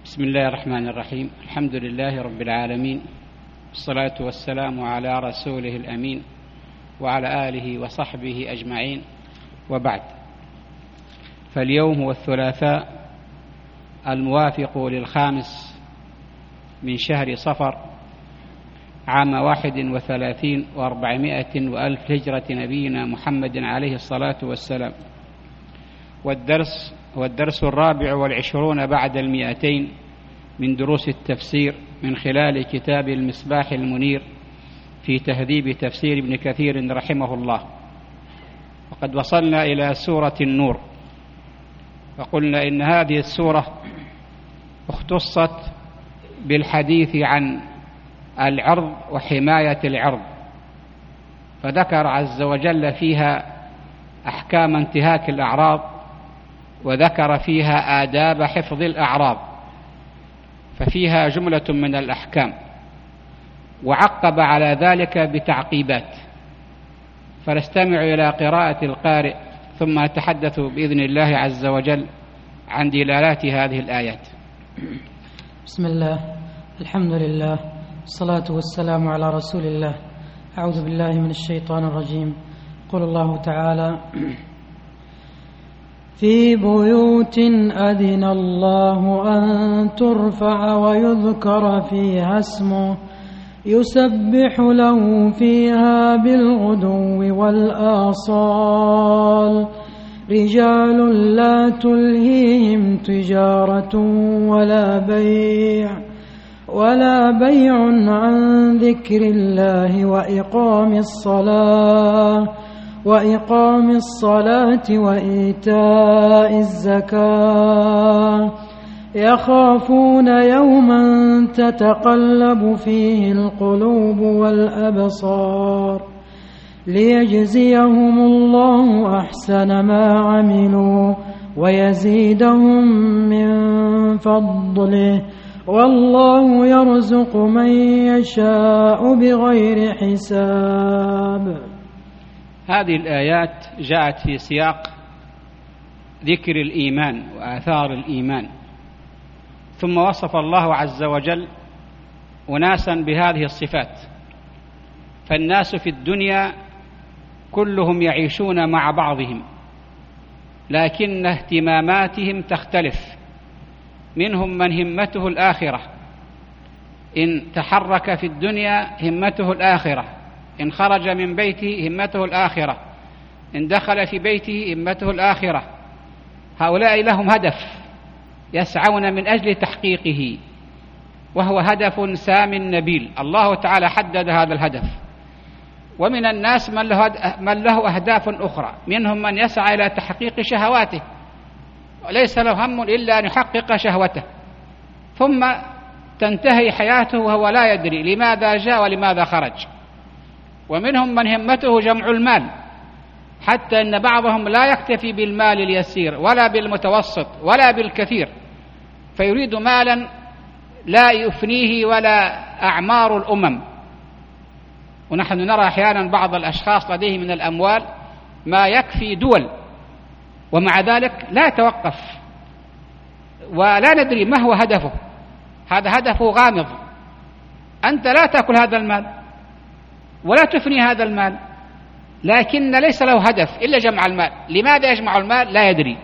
بسم الله الرحمن الرحيم. الحمد لله رب العالمين، والصلاة والسلام على رسوله الأمين وعلى آله وصحبه أجمعين، وبعد. فاليوم هو الثلاثاء الموافق للخامس من شهر صفر عام 31 و400 وألف هجرة نبينا محمد عليه الصلاة والسلام، والدرس 24 بعد 200 من دروس التفسير من خلال كتاب المصباح المنير في تهذيب تفسير ابن كثير رحمه الله. وقد وصلنا إلى سورة النور، وقلنا إن هذه السورة اختصت بالحديث عن العرض وحماية العرض، فذكر عز وجل فيها أحكام انتهاك الأعراض، وذكر فيها آداب حفظ الأعراض، ففيها جملة من الأحكام، وعقب على ذلك بتعقيبات. فنستمع إلى قراءة القارئ ثم نتحدث بإذن الله عز وجل عن دلالات هذه الآيات. بسم الله، الحمد لله، الصلاة والسلام على رسول الله. أعوذ بالله من الشيطان الرجيم. قال الله تعالى: في بيوت أذن الله أن ترفع ويذكر فيها اسمه يسبح له فيها بالغدو والآصال رجال لا تلهيهم تجارة ولا بيع عن ذكر الله وإقام الصلاة وإيتاء الزكاة يخافون يوما تتقلب فيه القلوب والأبصار ليجزيهم الله أحسن ما عملوا ويزيدهم من فضله والله يرزق من يشاء بغير حساب. هذه الآيات جاءت في سياق ذكر الإيمان وآثار الإيمان، ثم وصف الله عز وجل أناسا بهذه الصفات. فالناس في الدنيا كلهم يعيشون مع بعضهم، لكن اهتماماتهم تختلف. منهم من همته الآخرة، إن تحرك في الدنيا همته الآخرة، إن خرج من بيته همته الآخرة، إن دخل في بيته همته الآخرة. هؤلاء لهم هدف يسعون من أجل تحقيقه، وهو هدف سام نبيل. الله تعالى حدد هذا الهدف. ومن الناس من له أهداف أخرى، منهم من يسعى إلى تحقيق شهواته وليس له هم إلا أن يحقق شهوته، ثم تنتهي حياته وهو لا يدري لماذا جاء ولماذا خرج. ومنهم من همته جمع المال، حتى أن بعضهم لا يكتفي بالمال اليسير ولا بالمتوسط ولا بالكثير، فيريد مالا لا يفنيه ولا أعمار الأمم. ونحن نرى أحيانا بعض الأشخاص لديه من الأموال ما يكفي دول، ومع ذلك لا يتوقف، ولا ندري ما هو هدفه. هذا هدفه غامض. أنت لا تأكل هذا المال ولا تفني هذا المال، لكن ليس له هدف إلا جمع المال. لماذا يجمع المال؟ لا يدري.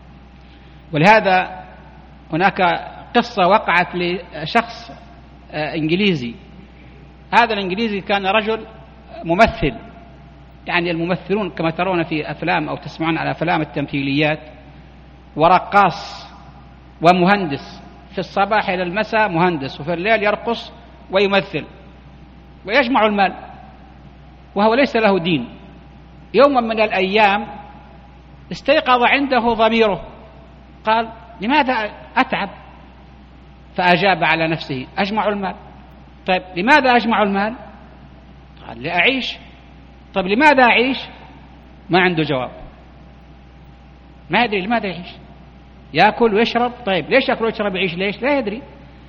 ولهذا هناك قصة وقعت لشخص إنجليزي. هذا الإنجليزي كان رجل ممثل، يعني الممثلون كما ترون في أفلام أو تسمعون على أفلام التمثيليات، ورقاص ومهندس، في الصباح إلى المساء مهندس، وفي الليل يرقص ويمثل ويجمع المال، وهو ليس له دين. يوما من الأيام استيقظ عنده ضميره، قال: لماذا أتعب؟ فأجاب على نفسه: أجمع المال. طيب لماذا أجمع المال؟ قال: لأعيش. طيب لماذا أعيش؟ ما عنده جواب، ما يدري لماذا يعيش. يأكل ويشرب، طيب ليش يأكل ويشرب يعيش؟ ليش؟ لا يدري.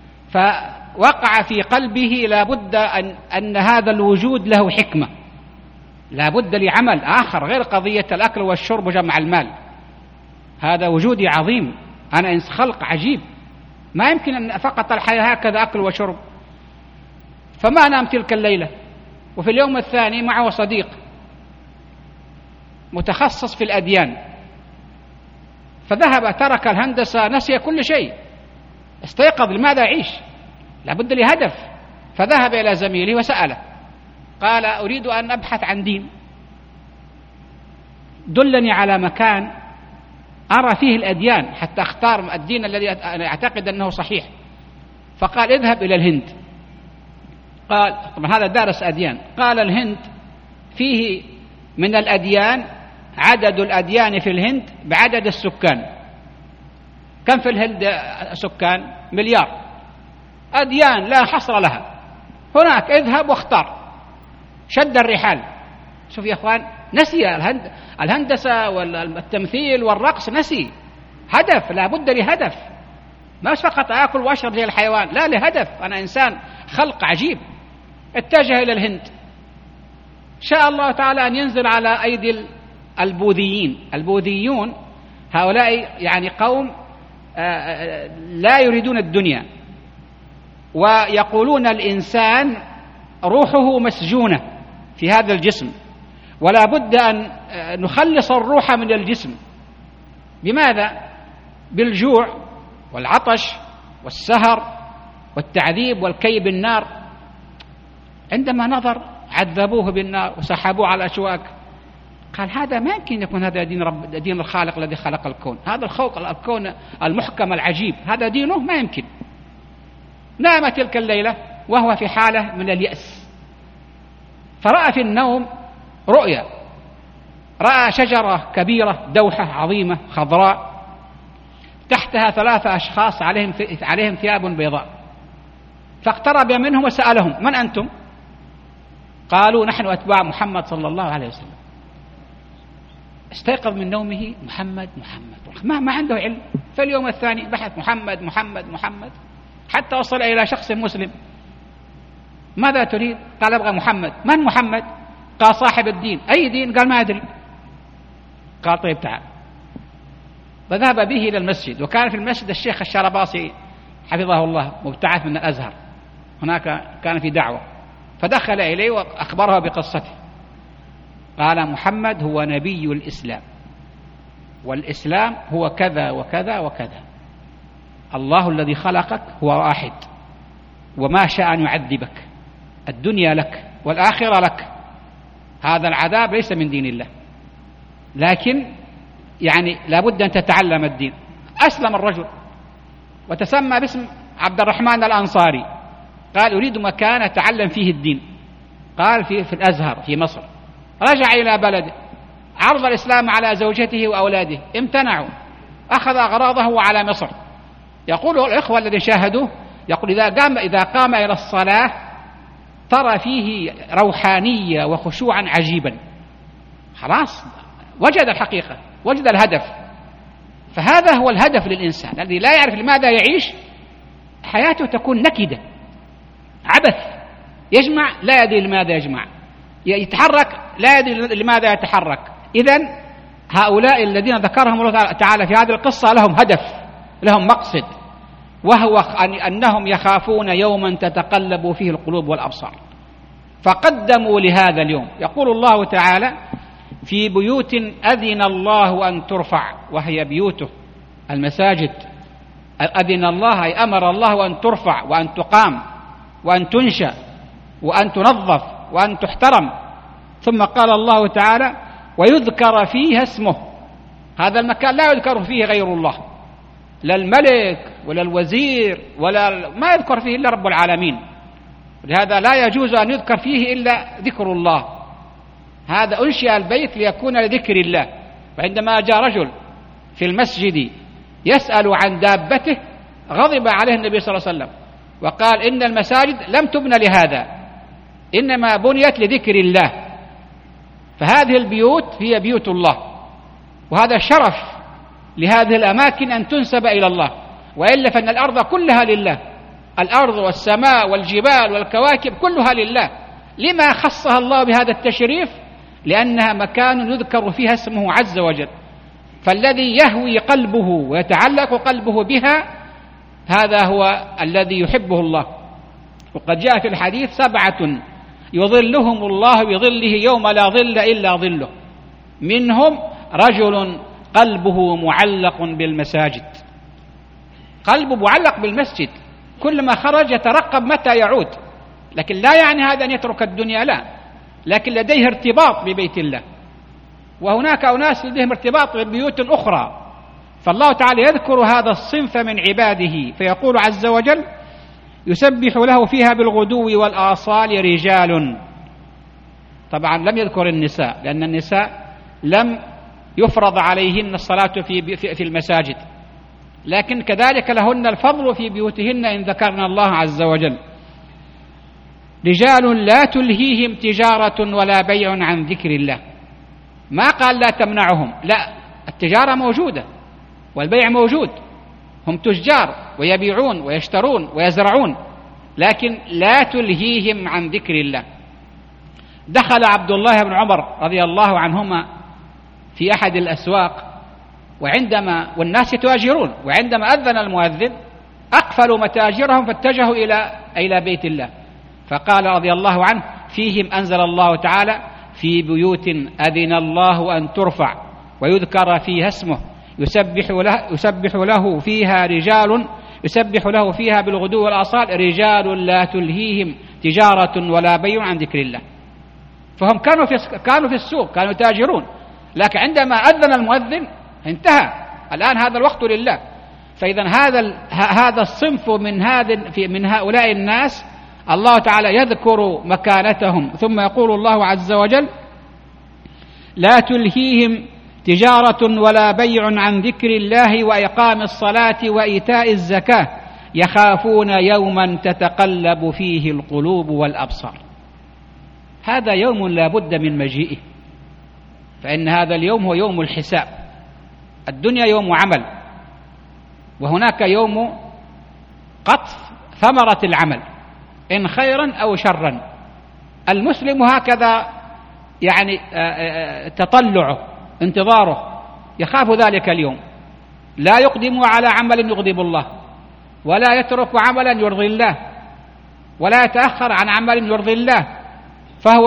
فوقع في قلبه لابد أن هذا الوجود له حكمة، لابد لعمل آخر غير قضية الأكل والشرب وجمع المال. هذا وجودي عظيم، أنا خلق عجيب، ما يمكن أن فقط الحياة هكذا أكل وشرب. فما نام تلك الليلة، وفي اليوم الثاني معه صديق متخصص في الأديان، فذهب ترك الهندسة، نسي كل شيء، استيقظ لماذا يعيش؟ لابد لهدف. فذهب إلى زميله وسأله، قال أريد أن أبحث عن دين، دلني على مكان أرى فيه الأديان حتى أختار الدين الذي أنا أعتقد أنه صحيح. فقال اذهب إلى الهند. قال طبعا هذا دارس أديان. قال الهند فيه من الأديان عدد الأديان في الهند بعدد السكان. كم في الهند سكان؟ 1 مليار. أديان لا حصر لها. هناك اذهب واختار. شد الرحال. شوف يا أخوان، نسي الهندسة والتمثيل والرقص، نسي هدف. لا بد لهدف، ما فقط آكل وأشرب زي الحيوان، لا، لهدف. أنا إنسان خلق عجيب. اتجه إلى الهند. شاء الله تعالى أن ينزل على أيدي البوذيين. البوذيون هؤلاء يعني قوم لا يريدون الدنيا، ويقولون الإنسان روحه مسجونة في هذا الجسم، ولا بد أن نخلص الروح من الجسم. بماذا؟ بالجوع والعطش والسهر والتعذيب والكي بالنار. عندما نظر عذبوه بالنار وسحبوه على الأشواك. قال هذا ما يمكن يكون هذا دين الخالق الذي خلق الكون، هذا الكون المحكم العجيب، هذا دينه؟ ما يمكن. نام تلك الليلة وهو في حالة من اليأس، فرأى في النوم رؤيا، رأى شجرة كبيرة دوحة عظيمة خضراء، تحتها 3 أشخاص عليهم ثياب بيضاء. فاقترب منهم وسألهم من أنتم؟ قالوا نحن أتباع محمد صلى الله عليه وسلم. استيقظ من نومه، محمد محمد، ما عنده علم. في اليوم الثاني بحث محمد محمد محمد حتى وصل إلى شخص مسلم. ماذا تريد؟ قال أبغى محمد. من محمد؟ قال صاحب الدين. أي دين؟ قال ما أدري. قال طيب تعال. فذهب به إلى المسجد، وكان في المسجد الشيخ الشرباصي حفظه الله مبتعث من الأزهر، هناك كان في دعوة، فدخل إليه وأخبره بقصته. قال محمد هو نبي الإسلام، والإسلام هو كذا وكذا وكذا. الله الذي خلقك هو واحد، وما شاء أن يعذبك، الدنيا لك والآخرة لك. هذا العذاب ليس من دين الله، لكن يعني لابد أن تتعلم الدين. أسلم الرجل وتسمى باسم عبد الرحمن الأنصاري. قال أريد مكان أتعلم فيه الدين. قال في الأزهر في مصر. رجع إلى بلده، عرض الإسلام على زوجته وأولاده، امتنعوا، أخذ أغراضه على مصر. يقول الإخوة الذين شاهدوه، يقول إذا قام إلى الصلاة ترى فيه روحانية وخشوعا عجيبا. خلاص وجد الحقيقة، وجد الهدف. فهذا هو الهدف للإنسان الذي لا يعرف لماذا يعيش، حياته تكون نكدة، عبث، يجمع لا يدري لماذا يجمع، يتحرك لا يدري لماذا يتحرك. إذن هؤلاء الذين ذكرهم الله تعالى في هذه القصة لهم هدف، لهم مقصد، وهو أنهم يخافون يوما تتقلب فيه القلوب والأبصار، فقدموا لهذا اليوم. يقول الله تعالى في بيوت أذن الله أن ترفع، وهي بيوته المساجد. أذن الله أي أمر الله أن ترفع وأن تقام وأن تنشأ وأن تنظف وأن تحترم. ثم قال الله تعالى ويذكر فيها اسمه. هذا المكان لا يذكر فيه غير الله، لا الملك ولا الوزير ما يذكر فيه إلا رب العالمين. لهذا لا يجوز أن يذكر فيه إلا ذكر الله. هذا أنشئ البيت ليكون لذكر الله. فعندما جاء رجل في المسجد يسأل عن دابته غضب عليه النبي صلى الله عليه وسلم وقال إن المساجد لم تبنى لهذا، إنما بنيت لذكر الله. فهذه البيوت هي بيوت الله، وهذا شرف لهذه الأماكن أن تنسب إلى الله، وإلا فإن الأرض كلها لله، الأرض والسماء والجبال والكواكب كلها لله. لما خصها الله بهذا التشريف؟ لأنها مكان يذكر فيها اسمه عز وجل. فالذي يهوي قلبه ويتعلق قلبه بها هذا هو الذي يحبه الله. وقد جاء في الحديث 7 يظلهم الله بظله يوم لا ظل إلا ظله، منهم رجل قلبه معلق بالمساجد. قلبه معلق بالمسجد، كل ما خرج يترقب متى يعود، لكن لا يعني هذا أن يترك الدنيا، لا، لكن لديه ارتباط ببيت الله. وهناك أناس لديهم ارتباط ببيوت أخرى، فالله تعالى يذكر هذا الصنف من عباده فيقول عز وجل: يسبح له فيها بالغدو والآصال رجال. طبعا لم يذكر النساء، لأن النساء لم يفرض عليهن الصلاة في المساجد، لكن كذلك لهن الفضل في بيوتهن إن ذكرنا الله عز وجل. رجال لا تلهيهم تجارة ولا بيع عن ذكر الله. ما قال لا تمنعهم، لا، التجارة موجودة والبيع موجود، هم تجار ويبيعون ويشترون ويزرعون، لكن لا تلهيهم عن ذكر الله. دخل عبد الله بن عمر رضي الله عنهما في أحد الأسواق والناس يتاجرون، وعندما أذن المؤذن أقفلوا متاجرهم فاتجهوا إلى بيت الله، فقال رضي الله عنه: فيهم أنزل الله تعالى: في بيوت أذن الله أن ترفع ويذكر فيها اسمه يسبح له فيها رجال يسبح له فيها بالغدو والآصال رجال لا تلهيهم تجارة ولا بيع عن ذكر الله. فهم كانوا في السوق، كانوا يتاجرون، لكن عندما أذن المؤذن انتهى، الآن هذا الوقت لله. فإذا هذا الصنف من هؤلاء الناس الله تعالى يذكر مكانتهم، ثم يقول الله عز وجل: لا تلهيهم تجارة ولا بيع عن ذكر الله وإقام الصلاة وإيتاء الزكاة يخافون يوما تتقلب فيه القلوب والأبصار. هذا يوم لا بد من مجيئه، فإن هذا اليوم هو يوم الحساب. الدنيا يوم عمل، وهناك يوم قطف ثمرة العمل إن خيرا أو شرا. المسلم هكذا يعني تطلعه، انتظاره، يخاف ذلك اليوم، لا يقدم على عمل يغضب الله، ولا يترك عملا يرضي الله، ولا يتأخر عن عمل يرضي الله، فهو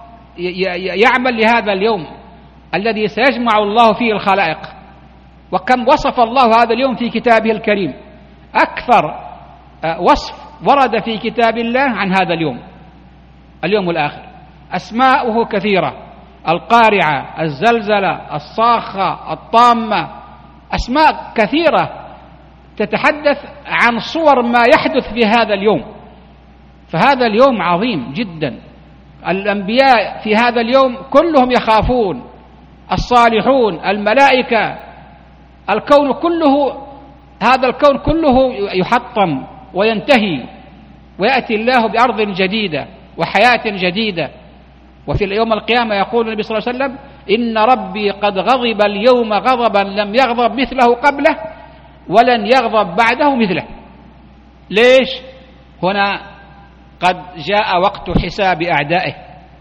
يعمل لهذا اليوم الذي سيجمع الله فيه الخلائق. وكم وصف الله هذا اليوم في كتابه الكريم، أكثر وصف ورد في كتاب الله عن هذا اليوم الآخر. أسماؤه كثيرة: القارعة، الزلزلة، الصاخة، الطامة، أسماء كثيرة تتحدث عن صور ما يحدث في هذا اليوم. فهذا اليوم عظيم جدا. الأنبياء في هذا اليوم كلهم يخافون، الصالحون، الملائكة، الكون كله، هذا الكون كله يحطم وينتهي، ويأتي الله بأرض جديدة وحياة جديدة. وفي يوم القيامة يقول النبي صلى الله عليه وسلم: إن ربي قد غضب اليوم غضبا لم يغضب مثله قبله ولن يغضب بعده مثله. ليش؟ هنا قد جاء وقت حساب أعدائه،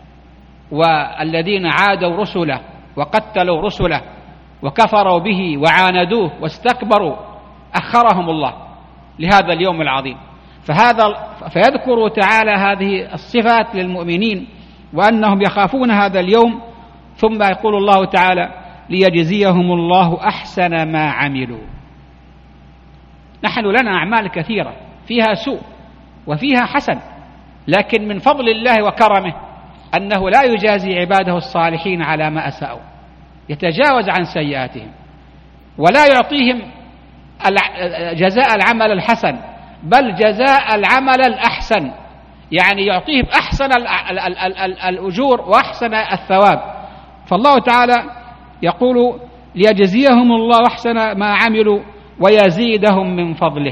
والذين عادوا رسله وقتلوا رسله وكفروا به وعاندوه واستكبروا أخرهم الله لهذا اليوم العظيم. فيذكر تعالى هذه الصفات للمؤمنين وأنهم يخافون هذا اليوم، ثم يقول الله تعالى: ليجزيهم الله أحسن ما عملوا. نحن لنا أعمال كثيرة فيها سوء وفيها حسن، لكن من فضل الله وكرمه أنه لا يجازي عباده الصالحين على ما أساءوا، يتجاوز عن سيئاتهم ولا يعطيهم جزاء العمل الحسن، بل جزاء العمل الأحسن، يعني يعطيهم أحسن الأجور وأحسن الثواب. فالله تعالى يقول: ليجزيهم الله أحسن ما عملوا ويزيدهم من فضله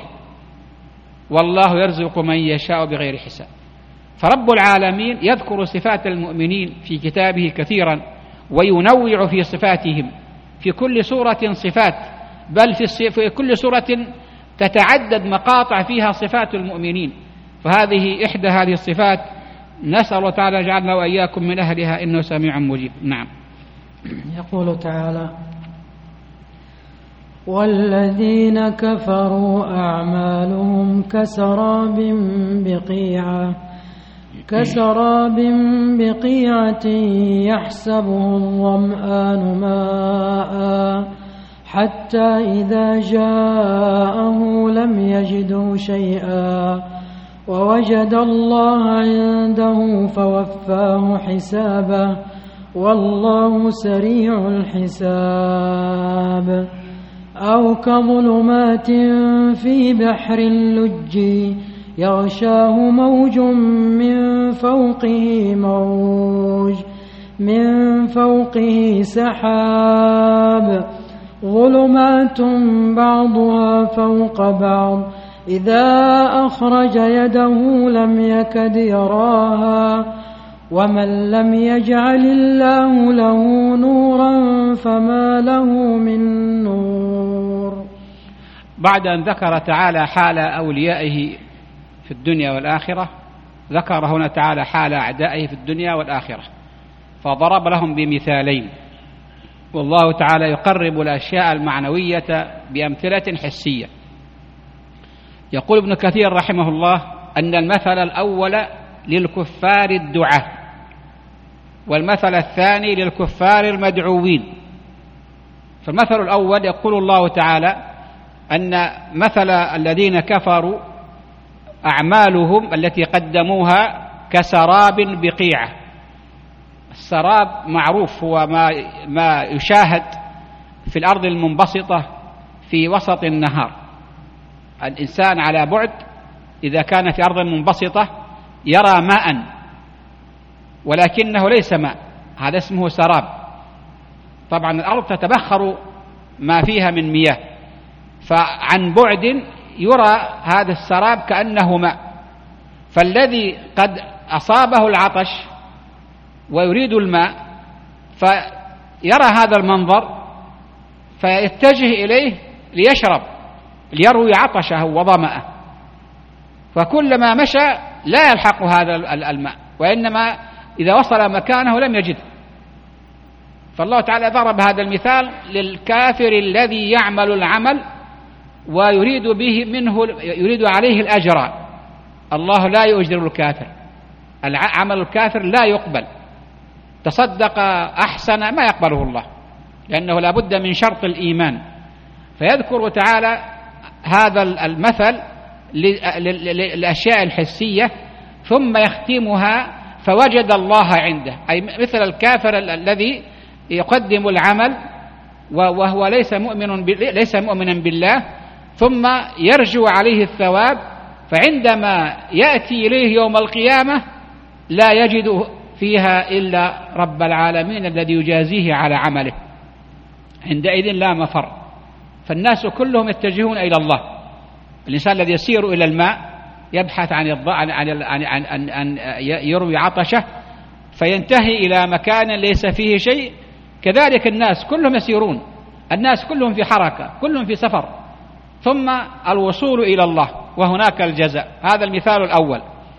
والله يرزق من يشاء بغير حساب. فرب العالمين يذكر صفات المؤمنين في كتابه كثيرا، وينوع في صفاتهم، في كل سورة صفات، بل في كل سورة تتعدد مقاطع فيها صفات المؤمنين، فهذه إحدى هذه الصفات. نسأل الله تعالى جعلنا وإياكم من أهلها إنه سميع مجيب. نعم. يقول تعالى: والذين كفروا أعمالهم كسراب بقيعة يحسبه الظمآن ماء حتى إذا جاءه لم يجده شيئا ووجد الله عنده فوفاه حسابه والله سريع الحساب. أو كظلمات في بحر لج يغشاه موج من فوقه سحاب ظلمات بعضها فوق بعض إذا أخرج يده لم يكد يراها ومن لم يجعل الله له نورا فما له من نور. بعد أن ذكر تعالى حال أوليائه في الدنيا والآخرة، ذكر هنا تعالى حال أعدائه في الدنيا والآخرة، فضرب لهم بمثالين. والله تعالى يقرب الأشياء المعنوية بأمثلة حسية. يقول ابن كثير رحمه الله أن المثل الأول للكفار الدعاة، والمثل الثاني للكفار المدعوين. فالمثل الأول يقول الله تعالى أن مثل الذين كفروا أعمالهم التي قدموها كسراب بقيعة. السراب معروف هو ما يشاهد في الأرض المنبسطة في وسط النهار. الإنسان على بعد إذا كان في أرض منبسطة يرى ماء ولكنه ليس ماء، هذا اسمه سراب. طبعا الأرض تتبخر ما فيها من مياه، فعن بعد يرى هذا السراب كأنه ماء. فالذي قد أصابه العطش ويريد الماء فيرى هذا المنظر فيتجه إليه ليشرب ليروي عطشه وظمأه، فكلما مشى لا يلحق هذا الماء، وإنما إذا وصل مكانه لم يجده. فالله تعالى ضرب هذا المثال للكافر الذي يعمل العمل ويريد يريد عليه الأجر. الله لا يؤجر الكافر، عمل الكافر لا يقبل. تصدق أحسن ما يقبله الله، لأنه لا بد من شرط الإيمان. فيذكر تعالى هذا المثل للأشياء الحسية ثم يختمها فوجد الله عنده، أي مثل الكافر الذي يقدم العمل وهو ليس مؤمنا بالله، ثم يرجو عليه الثواب، فعندما يأتي إليه يوم القيامة لا يجد فيها إلا رب العالمين الذي يجازيه على عمله. عندئذ لا مفر، فالناس كلهم يتجهون إلى الله. الإنسان الذي يسير إلى الماء يبحث عن أن يروي عطشه فينتهي إلى مكان ليس فيه شيء. كذلك الناس كلهم يسيرون، الناس كلهم في حركة، كلهم في سفر، ثم الوصول إلى الله وهناك الجزاء. هذا المثال الأول.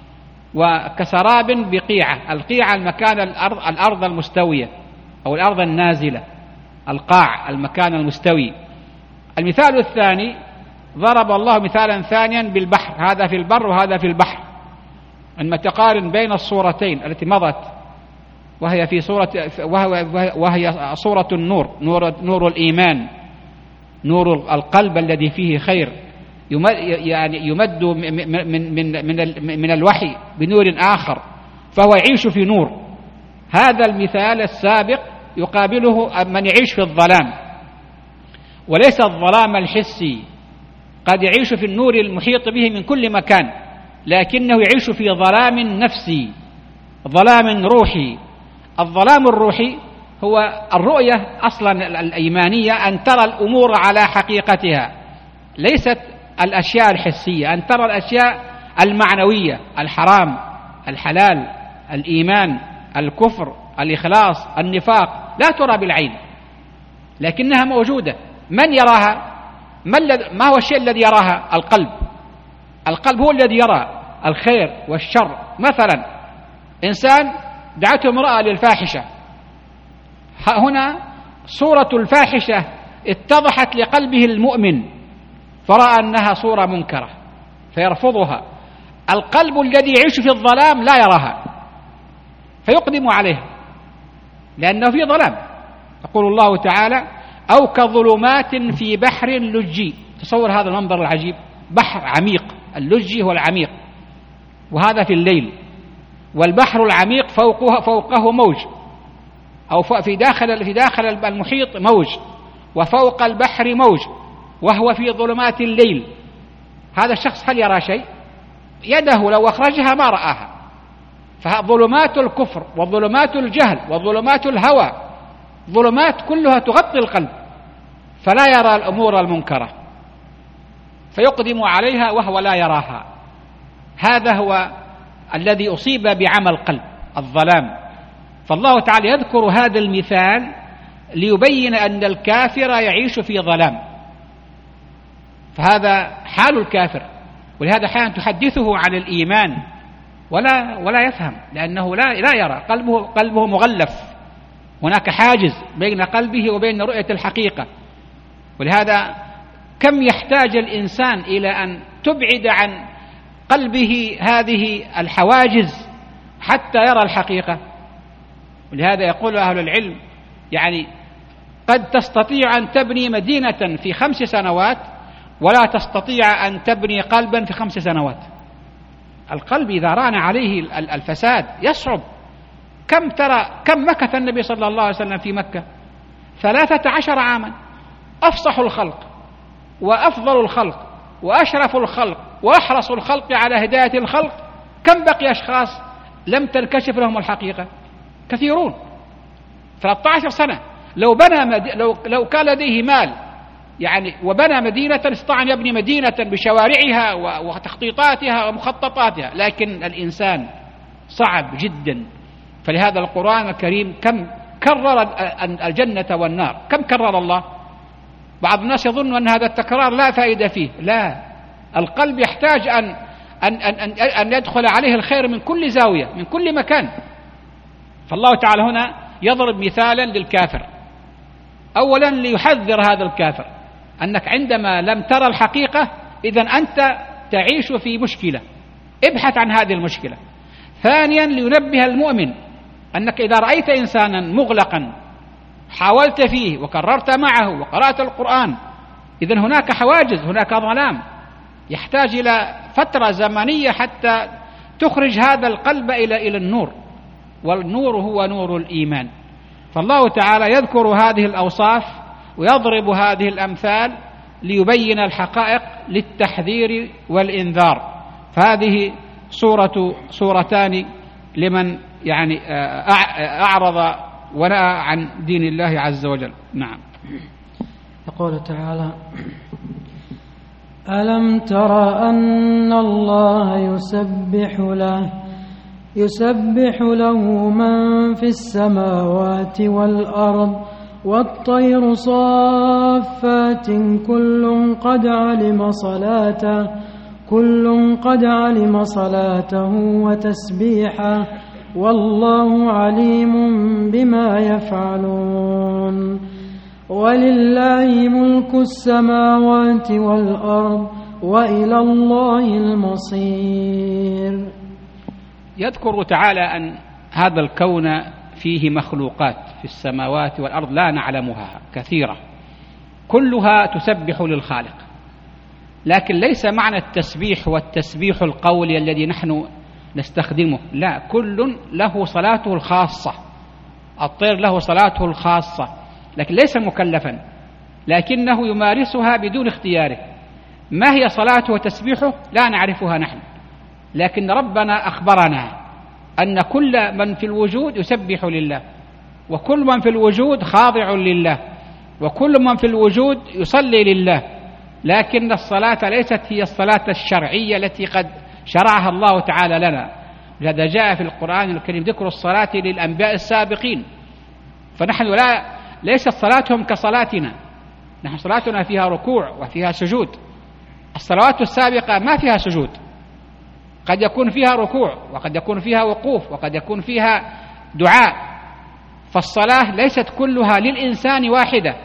وكسراب بقيعة، القيعة المكان الأرض المستوية أو الأرض النازلة، القاع المكان المستوي. المثال الثاني ضرب الله مثالا ثانيا بالبحر، هذا في البر وهذا في البحر. أما تقارن بين الصورتين التي مضت وهي صورة النور، نور الإيمان، نور القلب الذي فيه خير، يمد من الوحي بنور آخر، فهو يعيش في نور. هذا المثال السابق يقابله من يعيش في الظلام، وليس الظلام الحسي، قد يعيش في النور المحيط به من كل مكان، لكنه يعيش في ظلام نفسي، ظلام روحي. الظلام الروحي هو الرؤية أصلا الإيمانية، أن ترى الأمور على حقيقتها، ليست الأشياء الحسية، أن ترى الأشياء المعنوية، الحرام، الحلال، الإيمان، الكفر، الإخلاص، النفاق، لا ترى بالعين لكنها موجودة. من يراها؟ ما هو الشيء الذي يراها؟ القلب هو الذي يرى الخير والشر. مثلا إنسان دعته امرأة للفاحشة، هنا صورة الفاحشة اتضحت لقلبه المؤمن فرأى أنها صورة منكرة فيرفضها. القلب الذي يعيش في الظلام لا يراها فيقدم عليها لأنه في ظلام. يقول الله تعالى: أو كظلمات في بحر لجي. تصور هذا المنظر العجيب، بحر عميق، اللجي هو العميق، وهذا في الليل، والبحر العميق فوقه موج، أو في داخل المحيط موج، وفوق البحر موج، وهو في ظلمات الليل. هذا الشخص هل يرى شيء؟ يده لو أخرجها ما رآها. فظلمات الكفر وظلمات الجهل وظلمات الهوى ظلمات كلها تغطي القلب، فلا يرى الأمور المنكرة فيقدم عليها وهو لا يراها. هذا هو الذي أصيب بعمى القلب، الظلام. فالله تعالى يذكر هذا المثال ليبين أن الكافر يعيش في ظلام، فهذا حال الكافر. ولهذا أحيانا تحدثه عن الإيمان ولا يفهم، لأنه لا يرى، قلبه مغلف، هناك حاجز بين قلبه وبين رؤية الحقيقة. ولهذا كم يحتاج الإنسان إلى أن تبعد عن قلبه هذه الحواجز حتى يرى الحقيقة. ولهذا يقول أهل العلم يعني قد تستطيع أن تبني مدينة في 5 سنوات ولا تستطيع أن تبني قلبا في 5 سنوات. القلب إذا ران عليه الفساد يصعب. كم مكث النبي صلى الله عليه وسلم في مكة؟ 13 عاما، أفصح الخلق وأفضل الخلق وأشرف الخلق وأحرص الخلق على هداية الخلق. كم بقي أشخاص لم تنكشف لهم الحقيقة؟ كثيرون. 13 سنة. لو كان لديه مال يعني وبنى مدينة استطاع أن يبني مدينة بشوارعها وتخطيطاتها ومخططاتها، لكن الإنسان صعب جدا. فلهذا القرآن الكريم كم كرر الجنة والنار، كم كرر الله. بعض الناس يظن أن هذا التكرار لا فائدة فيه. لا، القلب يحتاج أن يدخل عليه الخير من كل زاوية من كل مكان. فالله تعالى هنا يضرب مثالا للكافر، أولا ليحذر هذا الكافر أنك عندما لم ترى الحقيقة إذن أنت تعيش في مشكلة، ابحث عن هذه المشكلة. ثانيا لينبه المؤمن أنك إذا رأيت إنسانا مغلقا حاولت فيه وكررت معه وقرأت القرآن، إذن هناك حواجز، هناك ظلام، يحتاج إلى فترة زمنية حتى تخرج هذا القلب إلى النور، والنور هو نور الإيمان. فالله تعالى يذكر هذه الأوصاف ويضرب هذه الأمثال ليبين الحقائق للتحذير والإنذار. فهذه سورتان لمن يعني أعرض ونأى عن دين الله عز وجل. نعم. يقول تعالى: ألم تر أن الله يسبح له من في السماوات والأرض والطير صافات كل قد علم صلاته وتسبيحه والله عليم بما يفعلون ولله ملك السماوات والأرض وإلى الله المصير. يذكر تعالى أن هذا الكون فيه مخلوقات في السماوات والأرض لا نعلمها كثيرة، كلها تسبح للخالق، لكن ليس معنى التسبيح والتسبيح القولي الذي نحن نستخدمه، لا، كل له صلاته الخاصة. الطير له صلاته الخاصة لكن ليس مكلفا، لكنه يمارسها بدون اختياره. ما هي صلاته وتسبيحه لا نعرفها نحن، لكن ربنا أخبرنا أن كل من في الوجود يسبح لله، وكل من في الوجود خاضع لله، وكل من في الوجود يصلي لله. لكن الصلاة ليست هي الصلاة الشرعية التي قد شرعها الله تعالى لنا. لذا جاء في القرآن الكريم ذكر الصلاة للأنبياء السابقين، فنحن ليست صلاتهم كصلاتنا، نحن صلاتنا فيها ركوع وفيها سجود. الصلوات السابقة ما فيها سجود، قد يكون فيها ركوع وقد يكون فيها وقوف وقد يكون فيها دعاء. فالصلاة ليست كلها للإنسان واحدة،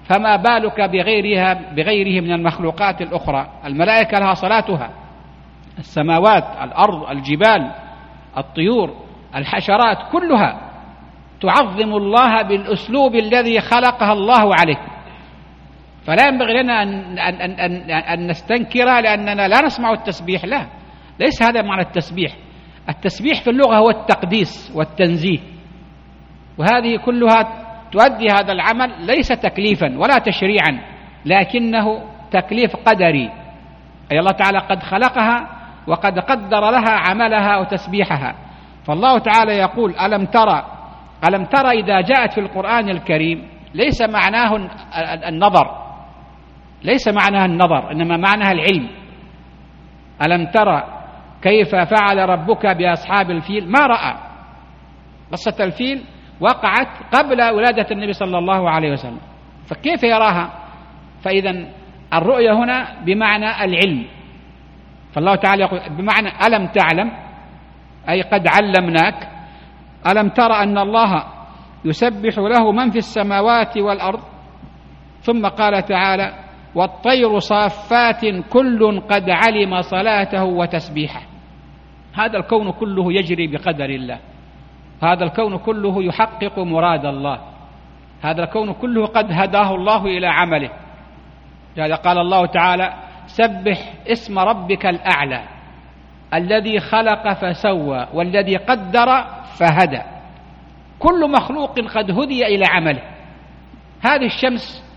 فما بالك بغيره من المخلوقات الأخرى. الملائكة لها صلاتها، السماوات، الأرض، الجبال، الطيور، الحشرات، كلها تعظم الله بالأسلوب الذي خلقها الله عليه. فلا ينبغي لنا أن نستنكرها لأننا لا نسمع التسبيح. لا، ليس هذا معنى التسبيح. التسبيح في اللغة هو التقديس والتنزيه، وهذه كلها تؤدي هذا العمل ليس تكليفا ولا تشريعا، لكنه تكليف قدري، أي الله تعالى قد خلقها وقد قدر لها عملها وتسبيحها. فالله تعالى يقول ألم ترى إذا جاءت في القرآن الكريم ليس معناه النظر، إنما معناها العلم. ألم ترى كيف فعل ربك بأصحاب الفيل؟ ما رأى. قصة الفيل وقعت قبل ولادة النبي صلى الله عليه وسلم، فكيف يراها؟ فإذا الرؤية هنا بمعنى العلم. فالله تعالى يقول بمعنى ألم تعلم، أي قد علمناك. ألم ترى أن الله يسبح له من في السماوات والأرض. ثم قال تعالى والطير صافات كل قد علم صلاته وتسبيحه. هذا الكون كله يجري بقدر الله، هذا الكون كله يحقق مراد الله، هذا الكون كله قد هداه الله إلى عمله. لهذا قال الله تعالى سبح اسم ربك الأعلى الذي خلق فسوى والذي قدر فهدى. كل مخلوق قد هدي إلى عمله. هذه الشمس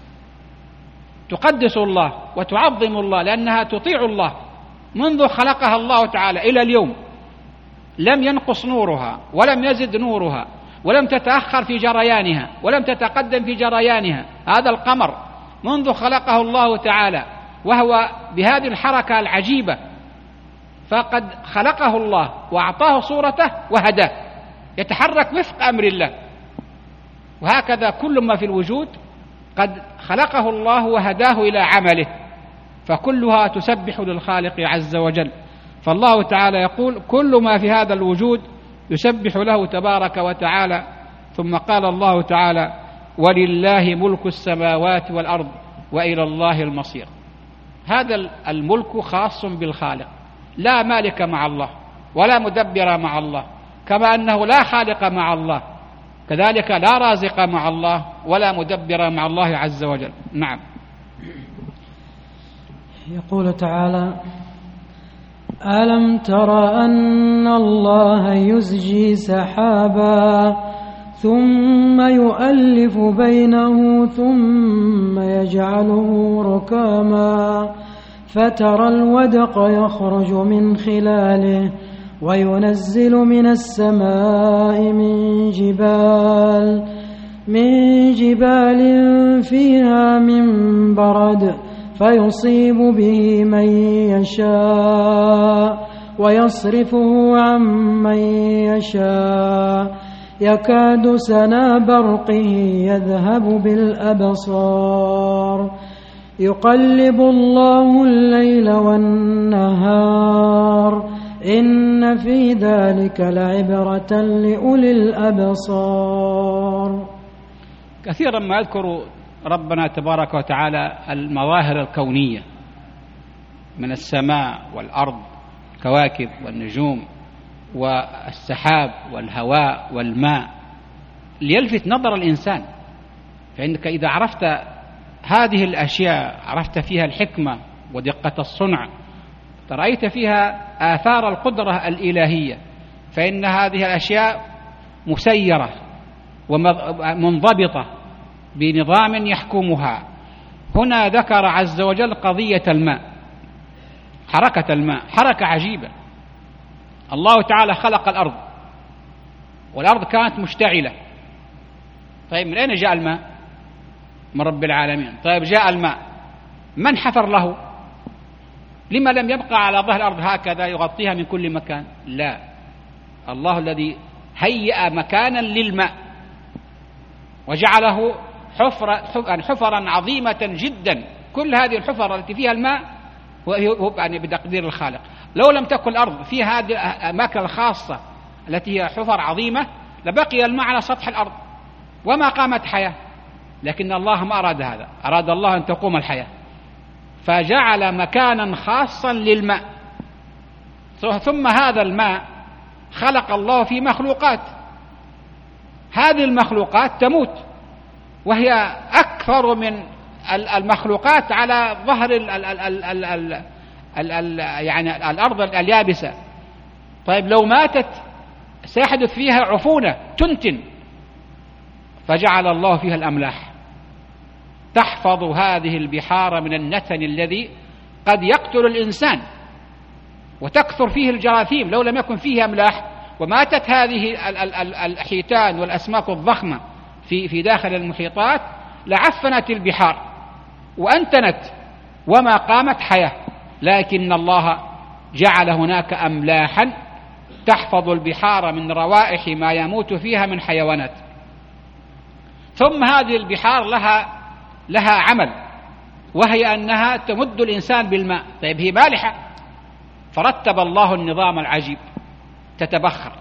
تقدس الله وتعظم الله لأنها تطيع الله منذ خلقها الله تعالى إلى اليوم، لم ينقص نورها ولم يزد نورها ولم تتأخر في جريانها ولم تتقدم في جريانها. هذا القمر منذ خلقه الله تعالى وهو بهذه الحركة العجيبة، فقد خلقه الله وأعطاه صورته وهداه، يتحرك وفق أمر الله. وهكذا كل ما في الوجود قد خلقه الله وهداه إلى عمله، فكلها تسبح للخالق عز وجل. فالله تعالى يقول كل ما في هذا الوجود يسبح له تبارك وتعالى. ثم قال الله تعالى ولله ملك السماوات والأرض وإلى الله المصير. هذا الملك خاص بالخالق، لا مالك مع الله ولا مدبر مع الله، كما أنه لا خالق مع الله كذلك لا رازق مع الله ولا مدبر مع الله عز وجل. نعم. يقول تعالى ألم تر أن الله يزجي سحابا ثم يؤلف بينه ثم يجعله ركاما فترى الودق يخرج من خلاله وينزل من السماء من جبال فيها من برد فيصيب به من يشاء ويصرفه عن من يشاء يكاد سنا برقه يذهب بالأبصار يقلب الله الليل والنهار إن في ذلك لعبرة لأولي الأبصار. كثيرا ما يذكر ربنا تبارك وتعالى المظاهر الكونية من السماء والأرض، الكواكب والنجوم والسحاب والهواء والماء، ليلفت نظر الإنسان. فإنك إذا عرفت هذه الأشياء عرفت فيها الحكمة ودقة الصنع، رأيت فيها آثار القدرة الإلهية، فإن هذه الأشياء مسيرة ومنضبطة بنظام يحكمها. هنا ذكر عز وجل قضية الماء، حركة الماء، حركة عجيبة. الله تعالى خلق الأرض والأرض كانت مشتعلة. طيب من أين جاء الماء؟ من رب العالمين. طيب جاء الماء، من حفر له؟ لما لم يبقى على ظهر الأرض هكذا يغطيها من كل مكان؟ لا، الله الذي هيأ مكانا للماء وجعله حفرا عظيمة جدا. كل هذه الحفر التي فيها الماء هو بتقدير الخالق. لو لم تكن الأرض في هذه الأماكن الخاصة التي هي حفر عظيمة لبقي الماء على سطح الأرض وما قامت حياة. لكن الله ما أراد هذا، أراد الله أن تقوم الحياة، فجعل مكانا خاصا للماء. ثم هذا الماء خلق الله فيه مخلوقات، هذه المخلوقات تموت، وهي أكثر من المخلوقات على ظهر يعني الأرض اليابسة. طيب لو ماتت سيحدث فيها عفونة تنتن، فجعل الله فيها الأملاح تحفظ هذه البحار من النتن الذي قد يقتل الإنسان، وتكثر فيه الجراثيم. لو لم يكن فيه أملاح وماتت هذه الحيتان والأسماك الضخمة في داخل المحيطات لعفنت البحار وأنتنت وما قامت حياة، لكن الله جعل هناك أملاحا تحفظ البحار من روائح ما يموت فيها من حيوانات. ثم هذه البحار لها عمل، وهي أنها تمد الإنسان بالماء. طيب هي مالحة، فرتب الله النظام العجيب، تتبخر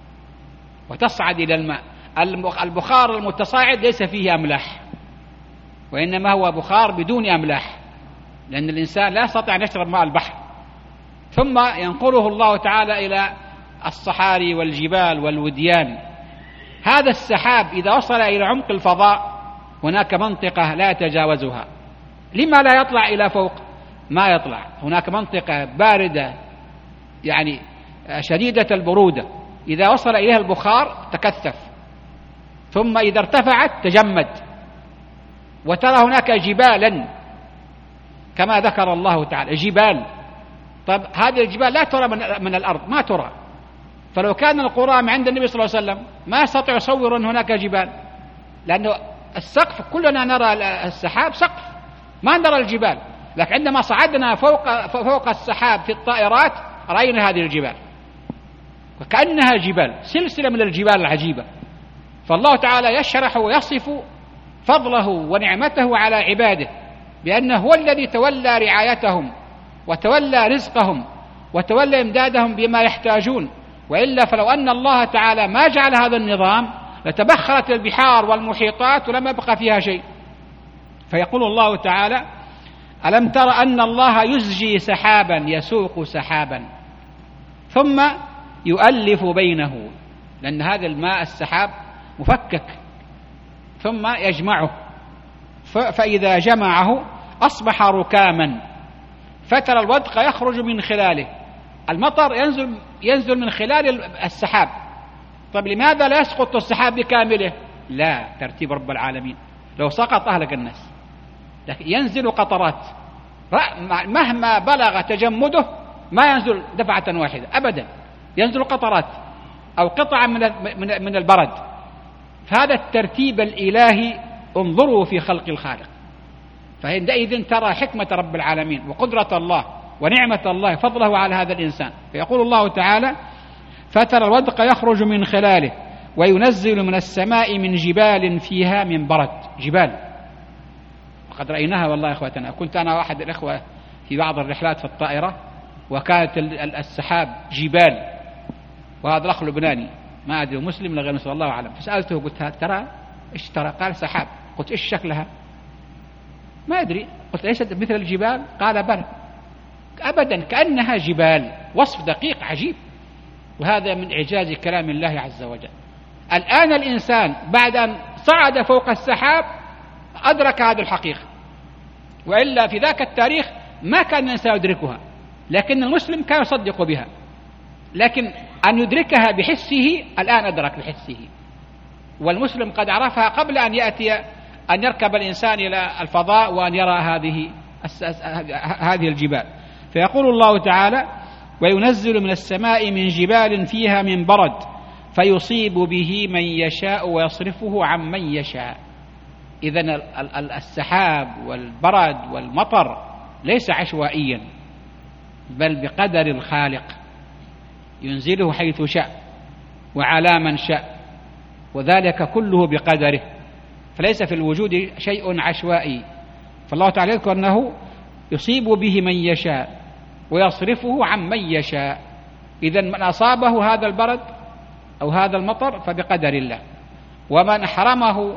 وتصعد إلى الماء. البخار المتصاعد ليس فيه أملاح، وإنما هو بخار بدون أملاح، لأن الإنسان لا يستطيع أن يشرب ماء البحر. ثم ينقله الله تعالى إلى الصحاري والجبال والوديان. هذا السحاب إذا وصل إلى عمق الفضاء هناك منطقة لا يتجاوزها. لما لا يطلع إلى فوق؟ ما يطلع، هناك منطقة باردة يعني شديدة البرودة، إذا وصل إليها البخار تكثف، ثم إذا ارتفعت تجمد. وترى هناك جبالا كما ذكر الله تعالى، جبال. طب هذه الجبال لا ترى من الأرض، ما ترى. فلو كان القرآن عند النبي صلى الله عليه وسلم ما يستطيع يصور أن هناك جبال، لأنه السقف كلنا نرى السحاب سقف، ما نرى الجبال. لكن عندما صعدنا فوق السحاب في الطائرات رأينا هذه الجبال، وكأنها جبال، سلسلة من الجبال العجيبة. فالله تعالى يشرح ويصف فضله ونعمته على عباده بأنه هو الذي تولى رعايتهم وتولى رزقهم وتولى إمدادهم بما يحتاجون. وإلا فلو أن الله تعالى ما جعل هذا النظام لتبخرت البحار والمحيطات ولم يبقى فيها شيء. فيقول الله تعالى: ألم تر أن الله يزجي سحابا يسوق سحابا ثم يؤلف بينه، لأن هذا الماء السحاب مفكك، ثم يجمعه، فإذا جمعه أصبح ركاما فترى الودق يخرج من خلاله. المطر ينزل من خلال السحاب. طيب لماذا لا يسقط السحاب بكامله؟ لا، ترتيب رب العالمين، لو سقط أهلك الناس. لكن ينزل قطرات، مهما بلغ تجمده ما ينزل دفعة واحدة أبدا، ينزل قطرات أو قطعة من البرد. فهذا الترتيب الإلهي انظروا في خلق الخالق. فعندئذ ترى حكمة رب العالمين وقدرة الله ونعمة الله فضله على هذا الإنسان. فيقول الله تعالى: فترى الودق يخرج من خلاله وينزل من السماء من جبال فيها من برد. جبال وقد رأيناها والله يا أخواتنا. كنت أنا واحد الإخوة في بعض الرحلات في الطائرة وكانت السحاب جبال، وهذا الأخ لبناني ما أدري مسلم لغير مسلم الله أعلم، فسألته قلت: ترى إيش ترى؟ قال: سحاب. قلت: إيش شكلها؟ ما أدري. قلت: ليست مثل الجبال؟ قال: بلى. أبدا، كأنها جبال. وصف دقيق عجيب، وهذا من إعجاز كلام الله عز وجل. الآن الإنسان بعد أن صعد فوق السحاب أدرك هذه الحقيقة، وإلا في ذاك التاريخ ما كان الإنسان يدركها، لكن المسلم كان يصدق بها. لكن أن يدركها بحسه الآن أدرك بحسه، والمسلم قد عرفها قبل أن يأتي أن يركب الإنسان إلى الفضاء وأن يرى هذه الجبال. فيقول الله تعالى: وينزل من السماء من جبال فيها من برد فيصيب به من يشاء ويصرفه عن من يشاء. إذن السحاب والبرد والمطر ليس عشوائيا، بل بقدر الخالق، ينزله حيث شاء وعلى من شاء، وذلك كله بقدره، فليس في الوجود شيء عشوائي. فالله تعالى يذكر أنه يصيب به من يشاء ويصرفه عن من يشاء. إذن من أصابه هذا البرد أو هذا المطر فبقدر الله، ومن حرمه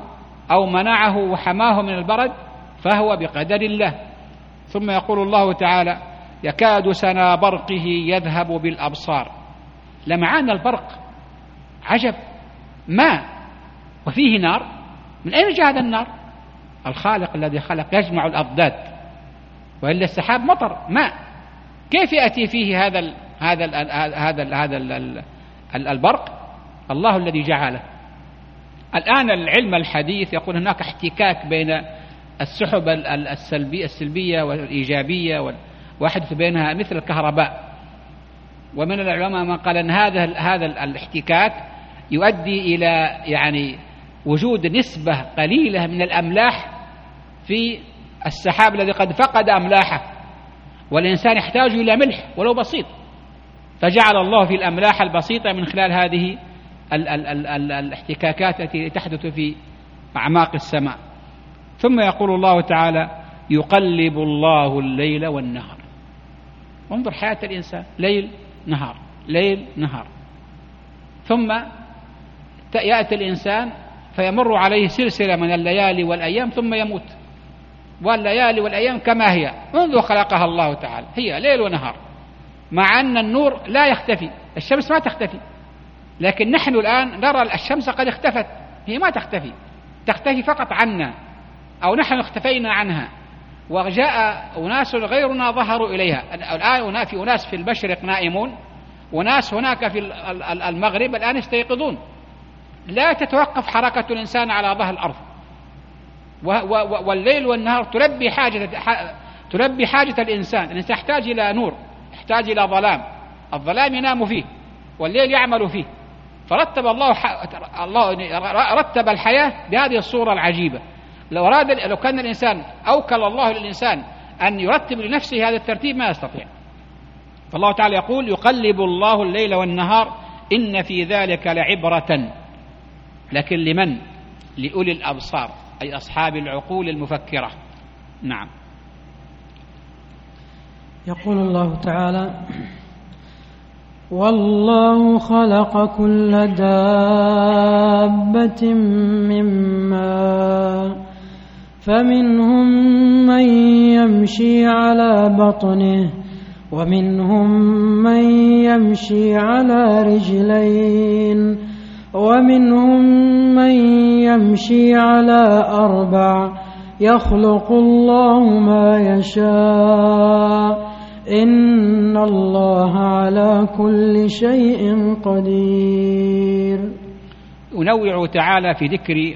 أو منعه وحماه من البرد فهو بقدر الله. ثم يقول الله تعالى: يكاد سنا برقه يذهب بالأبصار. لمعان البرق عجب، ماء وفيه نار، من أين جاء هذا النار؟ الخالق الذي خلق يجمع الأضداد، وإلا السحاب مطر ماء، كيف يأتي فيه هذا البرق؟ الله الذي جعله. الآن العلم الحديث يقول هناك احتكاك بين السحب السلبية والإيجابية ويحدث بينها مثل الكهرباء، ومن العلماء من قال أن هذا الاحتكاك يؤدي إلى يعني وجود نسبة قليلة من الأملاح في السحاب الذي قد فقد أملاحه، والإنسان يحتاج إلى ملح ولو بسيط، فجعل الله في الأملاح البسيطة من خلال هذه الاحتكاكات التي تحدث في أعماق السماء. ثم يقول الله تعالى: يقلب الله الليل والنهار. انظر حياة الإنسان، ليل نهار ليل نهار، ثم يأتي الإنسان فيمر عليه سلسلة من الليالي والأيام ثم يموت، والليالي والأيام كما هي منذ خلقها الله تعالى هي ليل ونهار، مع أن النور لا يختفي، الشمس ما تختفي، لكن نحن الآن نرى الشمس قد اختفت، هي ما تختفي فقط عنا، أو نحن اختفينا عنها، وجاء أناس غيرنا ظهروا إليها. الآن في أناس في المشرق نائمون، وناس هناك في المغرب الآن يستيقظون. لا تتوقف حركة الإنسان على ظهر الأرض، والليل والنهار تلبي حاجة الإنسان يحتاج إلى نور، يحتاج إلى ظلام، الظلام ينام فيه والليل يعمل فيه، فرتب الله رتب الحياة بهذه الصورة العجيبة. لو كان الإنسان أوكل الله للإنسان أن يرتب لنفسه هذا الترتيب ما يستطيع. فالله تعالى يقول: يقلب الله الليل والنهار إن في ذلك لعبرة، لكن لمن؟ لأولي الأبصار، أي أصحاب العقول المفكرة. نعم. يقول الله تعالى: والله خلق كل دابة من ماء فمنهم من يمشي على بطنه ومنهم من يمشي على رجلين ومنهم من يمشي على أربع يخلق الله ما يشاء إن الله على كل شيء قدير. ينوع تعالى في ذكر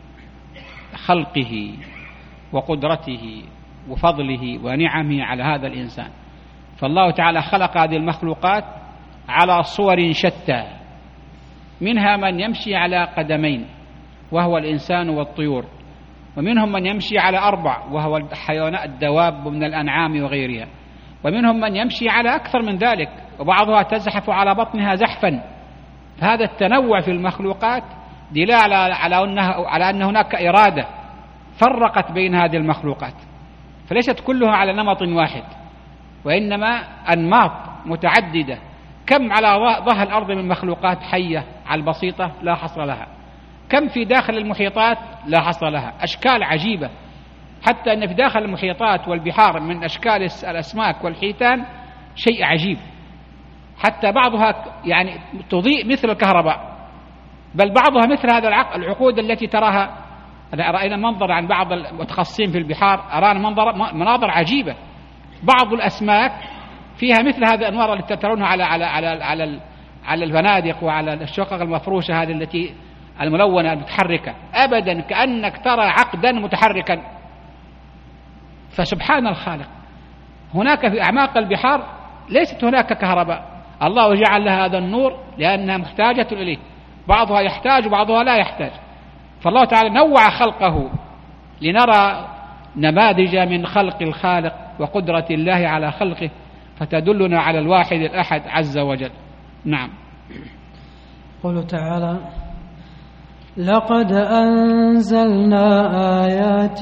خلقه وقدرته وفضله ونعمه على هذا الإنسان. فالله تعالى خلق هذه المخلوقات على صور شتى، منها من يمشي على قدمين وهو الإنسان والطيور، ومنهم من يمشي على أربع وهو الحيوانات الدواب من الأنعام وغيرها، ومنهم من يمشي على أكثر من ذلك، وبعضها تزحف على بطنها زحفا. فهذا التنوع في المخلوقات دلالة على أن هناك إرادة فرقت بين هذه المخلوقات، فليست كلها على نمط واحد، وإنما أنماط متعددة. كم على ظهر الأرض من مخلوقات حية على البسيطة لا حصر لها، كم في داخل المحيطات لا حصر لها، أشكال عجيبة، حتى أن في داخل المحيطات والبحار من أشكال الأسماك والحيتان شيء عجيب، حتى بعضها يعني تضيء مثل الكهرباء، بل بعضها مثل هذا العقود التي تراها. رأينا منظر عن بعض المتخصصين في البحار، أرانا مناظر عجيبة، بعض الأسماك فيها مثل هذه الأنوار التي ترونها على الفنادق وعلى الشقق المفروشة هذه التي الملونة المتحركة، أبدا كأنك ترى عقدا متحركا. فسبحان الخالق، هناك في أعماق البحار ليست هناك كهرباء، الله جعل لها هذا النور لأنها محتاجة إليه، بعضها يحتاج وبعضها لا يحتاج. فالله تعالى نوع خلقه لنرى نماذج من خلق الخالق وقدرة الله على خلقه، فتدلنا على الواحد الأحد عز وجل. نعم. قوله تعالى: لقد أنزلنا آيات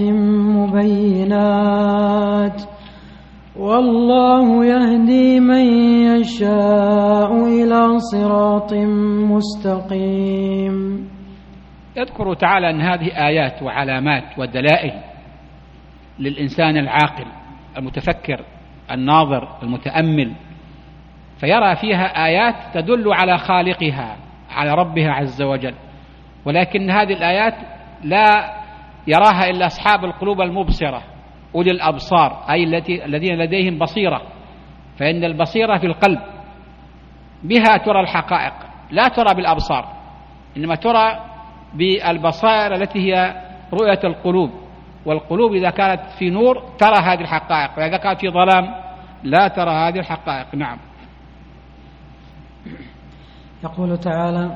مبينات والله يهدي من يشاء إلى صراط مستقيم. يذكر تعالى أن هذه آيات وعلامات ودلائل للإنسان العاقل المتفكر الناظر المتأمل، فيرى فيها آيات تدل على خالقها على ربها عز وجل، ولكن هذه الآيات لا يراها إلا أصحاب القلوب المبصرة أولي الأبصار، أي الذين لديهم بصيرة، فإن البصيرة في القلب، بها ترى الحقائق، لا ترى بالأبصار، إنما ترى بالبصائر التي هي رؤية القلوب، والقلوب إذا كانت في نور ترى هذه الحقائق، وإذا كانت في ظلام لا ترى هذه الحقائق. نعم. يقول تعالى: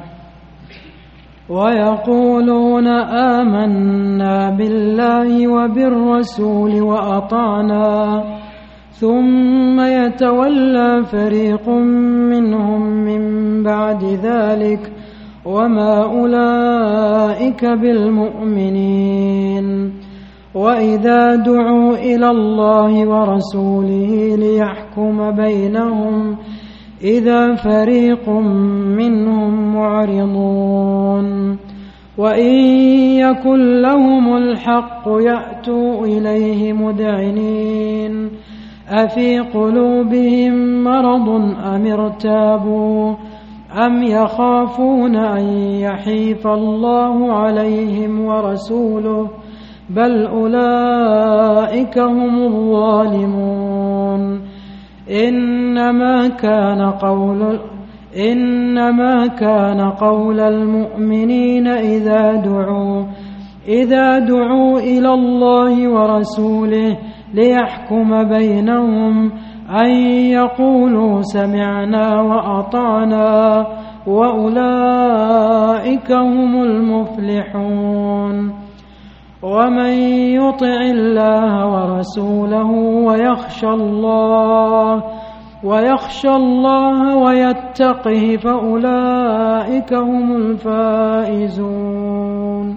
ويقولون آمنا بالله وبالرسول وأطعنا ثم يتولى فريق منهم من بعد ذلك وما أولئك بالمؤمنين وإذا دعوا إلى الله ورسوله ليحكم بينهم إذا فريق منهم معرضون وإن يكن لهم الحق يأتوا إليه مذعنين أفي قلوبهم مرض أم ارتابوا أم يخافون أن يحيف الله عليهم ورسوله بل أولئك هم الظالمون إنما كان قول المؤمنين إذا دعوا إلى الله ورسوله ليحكم بينهم أن يقولوا سمعنا وأطعنا وأولئك هم المفلحون. ومن يطع الله ورسوله ويخشى الله ويتقه فأولئك هم الفائزون.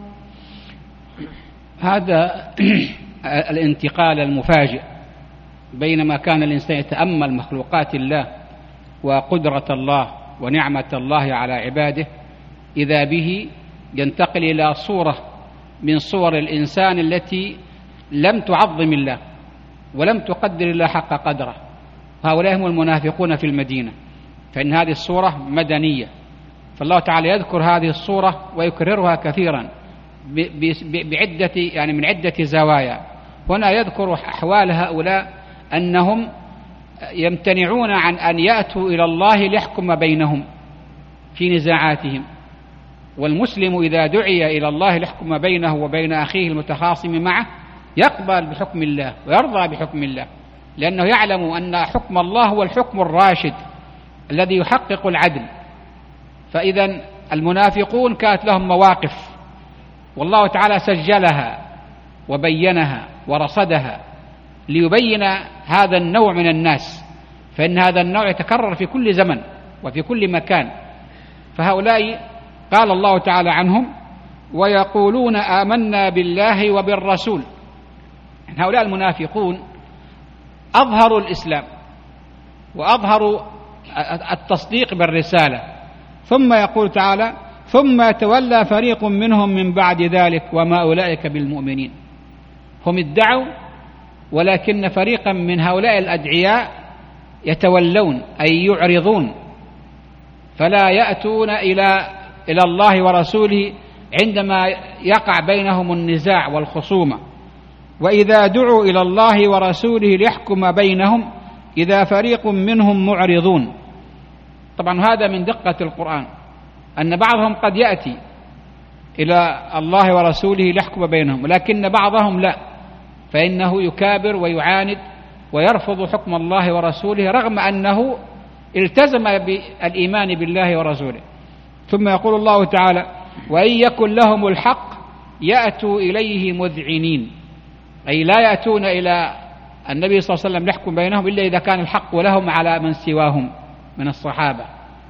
هذا الانتقال المفاجئ بينما كان الإنسان يتأمل مخلوقات الله وقدرة الله ونعمة الله على عباده، إذا به ينتقل إلى صورة من صور الإنسان التي لم تعظم الله ولم تقدر الله حق قدره، هؤلاء هم المنافقون في المدينة، فإن هذه الصورة مدنية، فالله تعالى يذكر هذه الصورة ويكررها كثيرا من عدة زوايا. هنا يذكر أحوال هؤلاء أنهم يمتنعون عن أن يأتوا إلى الله ليحكم بينهم في نزاعاتهم، والمسلم إذا دعي إلى الله ليحكم بينه وبين أخيه المتخاصم معه يقبل بحكم الله ويرضى بحكم الله، لأنه يعلم أن حكم الله هو الحكم الراشد الذي يحقق العدل. فإذا المنافقون كانت لهم مواقف والله تعالى سجلها وبينها ورصدها ليبين هذا النوع من الناس، فإن هذا النوع يتكرر في كل زمن وفي كل مكان. فهؤلاء قال الله تعالى عنهم: ويقولون آمنا بالله وبالرسول. هؤلاء المنافقون أظهروا الإسلام وأظهروا التصديق بالرسالة، ثم يقول تعالى: ثم يتولى فريق منهم من بعد ذلك وما أولئك بالمؤمنين. هم ادعوا، ولكن فريقا من هؤلاء الأدعياء يتولون أي يعرضون، فلا يأتون إلى الله ورسوله عندما يقع بينهم النزاع والخصومة. وإذا دعوا إلى الله ورسوله ليحكم بينهم إذا فريق منهم معرضون. طبعا هذا من دقة القرآن، أن بعضهم قد يأتي إلى الله ورسوله ليحكم بينهم، ولكن بعضهم لا، فإنه يكابر ويعاند ويرفض حكم الله ورسوله رغم أنه التزم بالإيمان بالله ورسوله. ثم يقول الله تعالى: وإن يكن لهم الحق يأتوا إليه مذعنين، أي لا يأتون إلى النبي صلى الله عليه وسلم يحكم بينهم إلا إذا كان الحق لهم على من سواهم من الصحابة،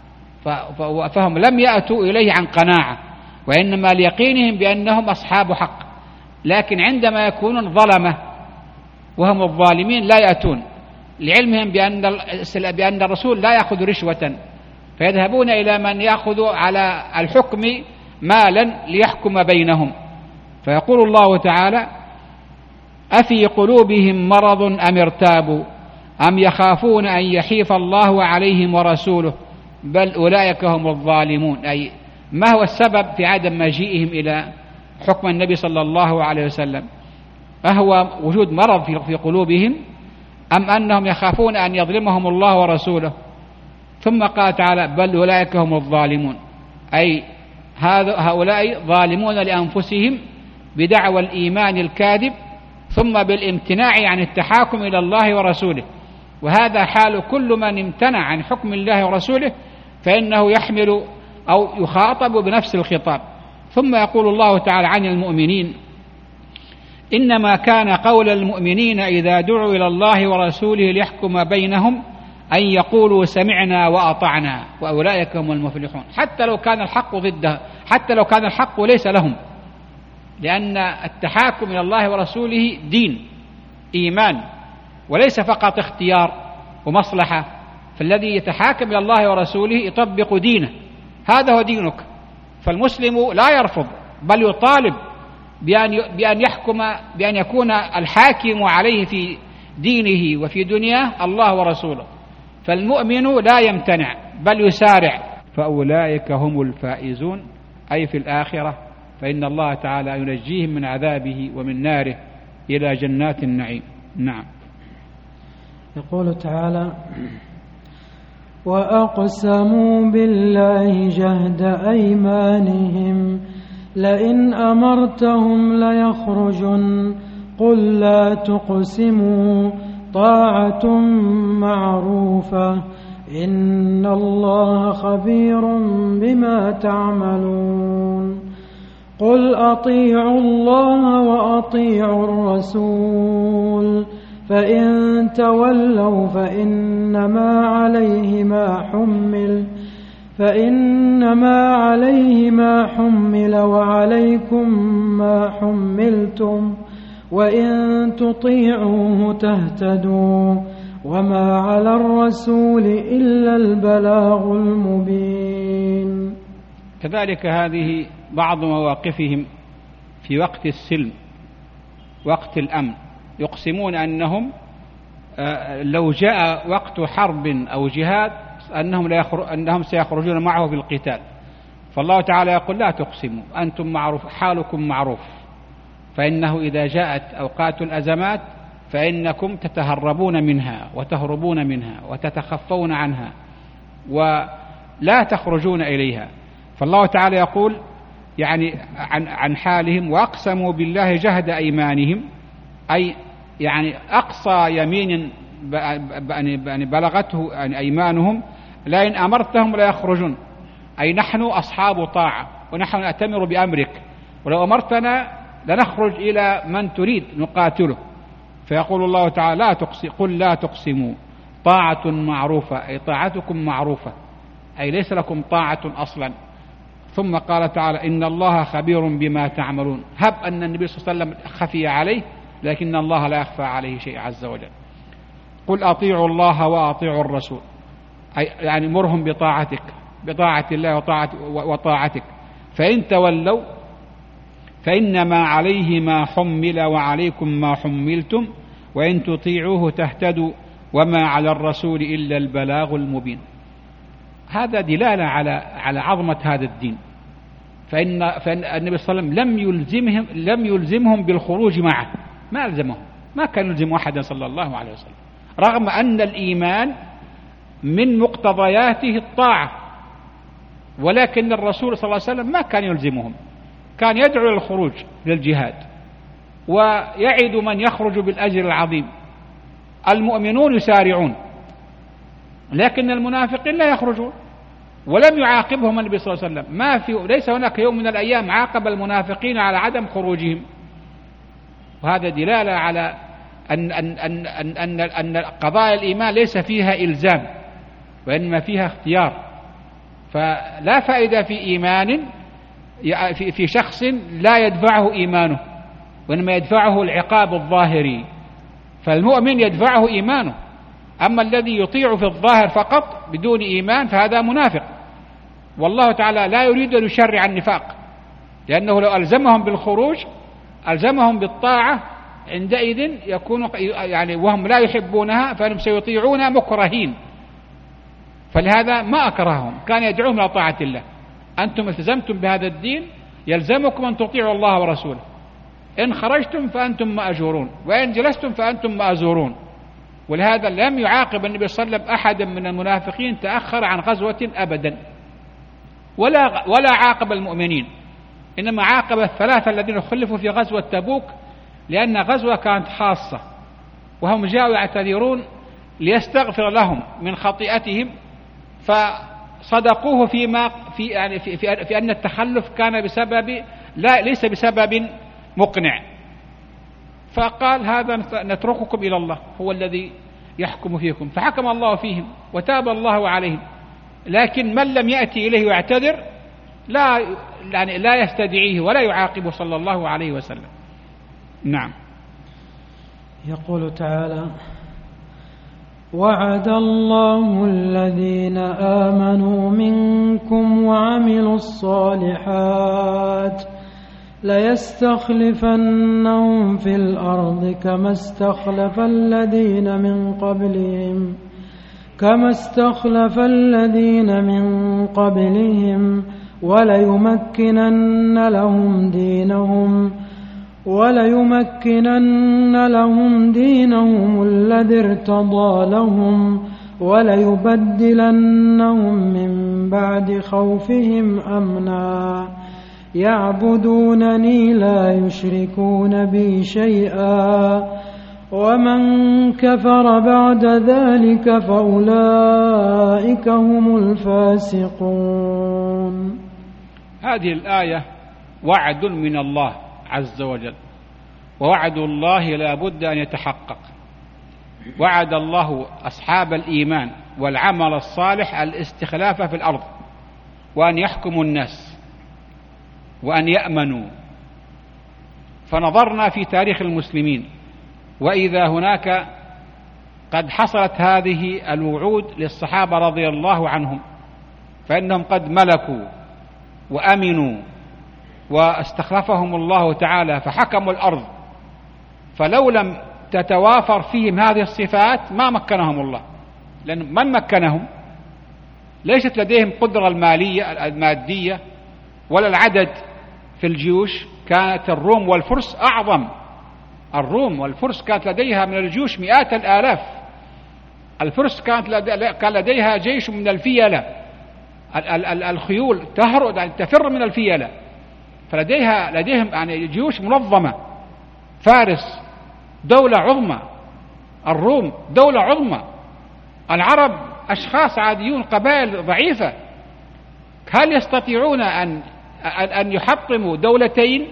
فهم لم يأتوا إليه عن قناعة، وإنما ليقينهم بأنهم أصحاب حق، لكن عندما يكونون ظلمة وهم الظالمين لا يأتون، لعلمهم بأن الرسول لا يأخذ رشوة، فيذهبون إلى من يأخذ على الحكم مالا ليحكم بينهم. فيقول الله تعالى: أفي قلوبهم مرض أم ارتابوا أم يخافون أن يحيف الله عليهم ورسوله بل أولئك هم الظالمون. أي ما هو السبب في عدم مجيئهم إلى حكم النبي صلى الله عليه وسلم؟ أهو وجود مرض في قلوبهم أم أنهم يخافون أن يظلمهم الله ورسوله؟ ثم قال تعالى: بل أولئك هم الظالمون، أي هؤلاء ظالمون لأنفسهم بدعوى الإيمان الكاذب ثم بالامتناع عن التحاكم إلى الله ورسوله. وهذا حال كل من امتنع عن حكم الله ورسوله، فإنه يحمل أو يخاطب بنفس الخطاب. ثم يقول الله تعالى عن المؤمنين: إنما كان قول المؤمنين إذا دعوا إلى الله ورسوله ليحكم بينهم أن يقولوا سمعنا وأطعنا وأولئك هم المفلحون. حتى لو كان الحق ضده، حتى لو كان الحق ليس لهم، لأن التحاكم إلى الله ورسوله دين إيمان وليس فقط اختيار ومصلحة. فالذي يتحاكم إلى الله ورسوله يطبق دينه، هذا هو دينك. فالمسلم لا يرفض بل يطالب بأن يكون الحاكم عليه في دينه وفي دنياه الله ورسوله. فالمؤمن لا يمتنع بل يسارع، فأولئك هم الفائزون، أي في الآخرة، فإن الله تعالى ينجيهم من عذابه ومن ناره إلى جنات النعيم. نعم. يقول تعالى: وأقسموا بالله جهد أيمانهم لئن أمرتهم ليخرجن قل لا تقسموا طاعة معروفة إن الله خبير بما تعملون. قل أطيعوا الله وأطيعوا الرسول فإن تولوا فإنما عليه ما حمل وعليكم ما حملتم وإن تطيعوه تهتدوا وما على الرسول إلا البلاغ المبين. كذلك هذه بعض مواقفهم في وقت السلم، وقت الأمن، يقسمون أنهم لو جاء وقت حرب أو جهاد أنهم سيخرجون معه في القتال. فالله تعالى يقول: لا تقسموا، أنتم معروف، حالكم معروف، فإنه إذا جاءت أوقات الأزمات فإنكم تتهربون منها وتهربون منها وتتخفون عنها ولا تخرجون إليها. فالله تعالى يقول يعني عن حالهم: وأقسموا بالله جهد أيمانهم، أي يعني أقصى يمين بلغته أيمانهم، لئن أمرتهم لا يخرجون، أي نحن أصحاب طاعة ونحن نأتمر بأمرك، ولو أمرتنا لنخرج إلى من تريد نقاتله. فيقول الله تعالى: قل لا تقسموا طاعة معروفة، أي طاعتكم معروفة، أي ليس لكم طاعة أصلا. ثم قال تعالى: إن الله خبير بما تعملون. هب أن النبي صلى الله عليه وسلم خفي عليه، لكن الله لا يخفى عليه شيء عز وجل. قل أطيعوا الله وأطيعوا الرسول، أي يعني مرهم بطاعة الله وطاعتك، فإن تولوا فإنما عليه ما حمل وعليكم ما حملتم وإن تطيعوه تهتدوا وما على الرسول إلا البلاغ المبين. هذا دلالة على عظمة هذا الدين. فإن النبي صلى الله عليه وسلم لم يلزمهم بالخروج معه، ما ألزمهم، ما كان يلزم أحدا صلى الله عليه وسلم، رغم أن الإيمان من مقتضياته الطاعة، ولكن الرسول صلى الله عليه وسلم ما كان يلزمهم، كان يدعو للخروج للجهاد ويعد من يخرج بالأجر العظيم. المؤمنون يسارعون، لكن المنافقين لا يخرجون، ولم يعاقبهم النبي صلى الله عليه وسلم. ليس هناك يوم من الأيام عاقب المنافقين على عدم خروجهم. وهذا دلالة على أن قضايا الإيمان ليس فيها إلزام وإنما فيها اختيار. فلا فائدة في إيمان في شخص لا يدفعه إيمانه، وإنما يدفعه العقاب الظاهري. فالمؤمن يدفعه إيمانه، أما الذي يطيع في الظاهر فقط بدون إيمان فهذا منافق. والله تعالى لا يريد أن يشرع النفاق، لأنه لو ألزمهم بالخروج ألزمهم بالطاعة، عندئذ يكون يعني وهم لا يحبونها فإنهم سيطيعون مكرهين. فلهذا ما أكرههم، كان يدعوهم إلى طاعة الله. أنتم التزمتم بهذا الدين يلزمكم أن تطيعوا الله ورسوله، إن خرجتم فأنتم مأجورون وإن جلستم فأنتم مأزورون. ولهذا لم يعاقب النبي صلى الله عليه وسلم أحدا من المنافقين تأخر عن غزوة أبدا، ولا عاقب المؤمنين، إنما عاقب الثلاثة الذين خلفوا في غزوة تبوك، لأن غزوة كانت خاصة وهم جاءوا يعتذرون ليستغفر لهم من خطيئتهم، فصدقوه في أن التخلف كان بسبب ليس بسبب مقنع، فقال هذا نترككم إلى الله هو الذي يحكم فيكم، فحكم الله فيهم وتاب الله عليهم. لكن من لم يأتي إليه ويعتذر لا يستدعيه ولا يعاقبه صلى الله عليه وسلم. نعم. يقول تعالى: وعد الله الذين آمنوا منكم وعملوا الصالحات ليستخلفنهم في الأرض كما استخلف الذين من قبلهم وليمكنن لهم دينهم الذي ارتضى لهم وليبدلنهم من بعد خوفهم أمنا يعبدونني لا يشركون بي شيئا ومن كفر بعد ذلك فأولئك هم الفاسقون. هذه الآية وعد من الله عز وجل، ووعد الله لا بد أن يتحقق. وعد الله أصحاب الإيمان والعمل الصالح الاستخلاف في الأرض، وأن يحكموا الناس وأن يأمنوا. فنظرنا في تاريخ المسلمين وإذا هناك قد حصلت هذه الوعود للصحابة رضي الله عنهم، فإنهم قد ملكوا وأمنوا واستخلفهم الله تعالى فحكموا الأرض، فلو لم تتوافر فيهم هذه الصفات ما مكنهم الله. لأن من مكنهم ليست لديهم قدرة المادية ولا العدد في الجيوش. كانت الروم والفرس أعظم، الروم والفرس كانت لديها من الجيوش مئات الآلاف. الفرس كان لديها جيش من الفيلة، الخيول تفر من الفيلة، فلديهم يعني جيوش منظمة. فارس دولة عظمى، الروم دولة عظمى، العرب أشخاص عاديون قبائل ضعيفة. هل يستطيعون أن يحطموا دولتين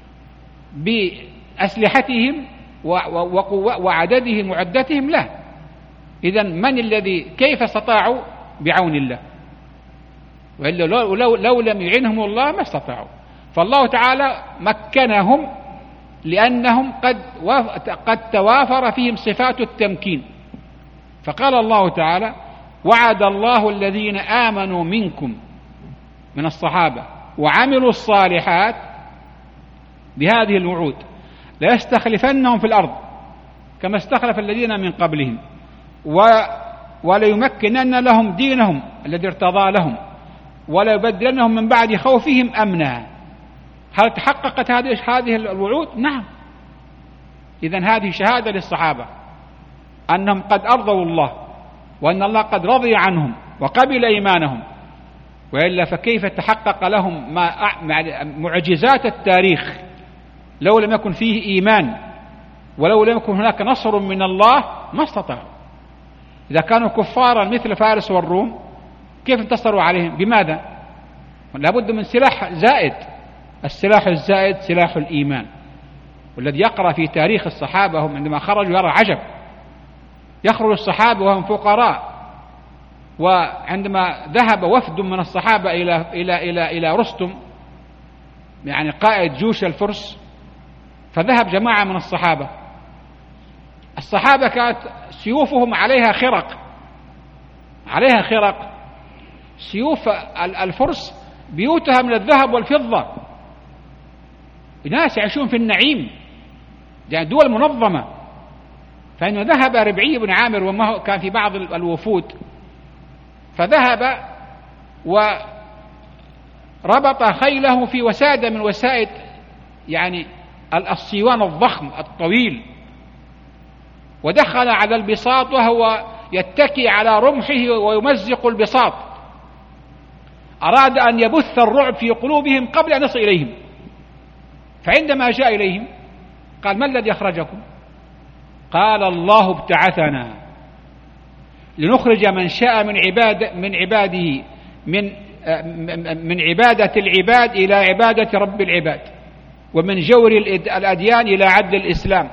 بأسلحتهم وعددهم وعدتهم؟ لا. إذن من الذي كيف استطاعوا؟ بعون الله، وإلا لو لم يعنهم الله ما استطاعوا. فالله تعالى مكنهم لأنهم قد توافر فيهم صفات التمكين. فقال الله تعالى: وعد الله الذين آمنوا منكم من الصحابة وعملوا الصالحات بهذه الوعود ليستخلفنهم في الأرض كما استخلف الذين من قبلهم وليمكنن لهم دينهم الذي ارتضى لهم وليبدلنهم من بعد خوفهم أمنا. هل تحققت هذه الوعود؟ نعم. إذن هذه شهادة للصحابة أنهم قد أرضوا الله وأن الله قد رضي عنهم وقبل إيمانهم، وإلا فكيف تحقق لهم معجزات التاريخ لو لم يكن فيه إيمان ولو لم يكن هناك نصر من الله ما استطاعوا. إذا كانوا كفارا مثل فارس والروم كيف انتصروا عليهم؟ بماذا؟ لابد من سلاح زائد. السلاح الزائد سلاح الإيمان. والذي يقرأ في تاريخ الصحابة هم عندما خرجوا يرى عجب. يخرج الصحابة وهم فقراء، وعندما ذهب وفد من الصحابة إلى رستم يعني قائد جيوش الفرس، فذهب جماعة من الصحابة كانت سيوفهم عليها خرق. سيوف الفرس بيوتها من الذهب والفضة، ناس يعيشون في النعيم، يعني دول منظمة. فإنه ذهب ربعي بن عامر، وما كان في بعض الوفود، فذهب وربط خيله في وسادة من وسائد يعني الصيوان الضخم الطويل، ودخل على البساط وهو يتكي على رمحه ويمزق البساط، أراد أن يبث الرعب في قلوبهم قبل أن يصل إليهم. فعندما جاء إليهم قال: ما الذي أخرجكم؟ قال: الله ابتعثنا لنخرج من شاء من عباده من عبادة العباد إلى عبادة رب العباد، ومن جور الأديان إلى عدل الإسلام،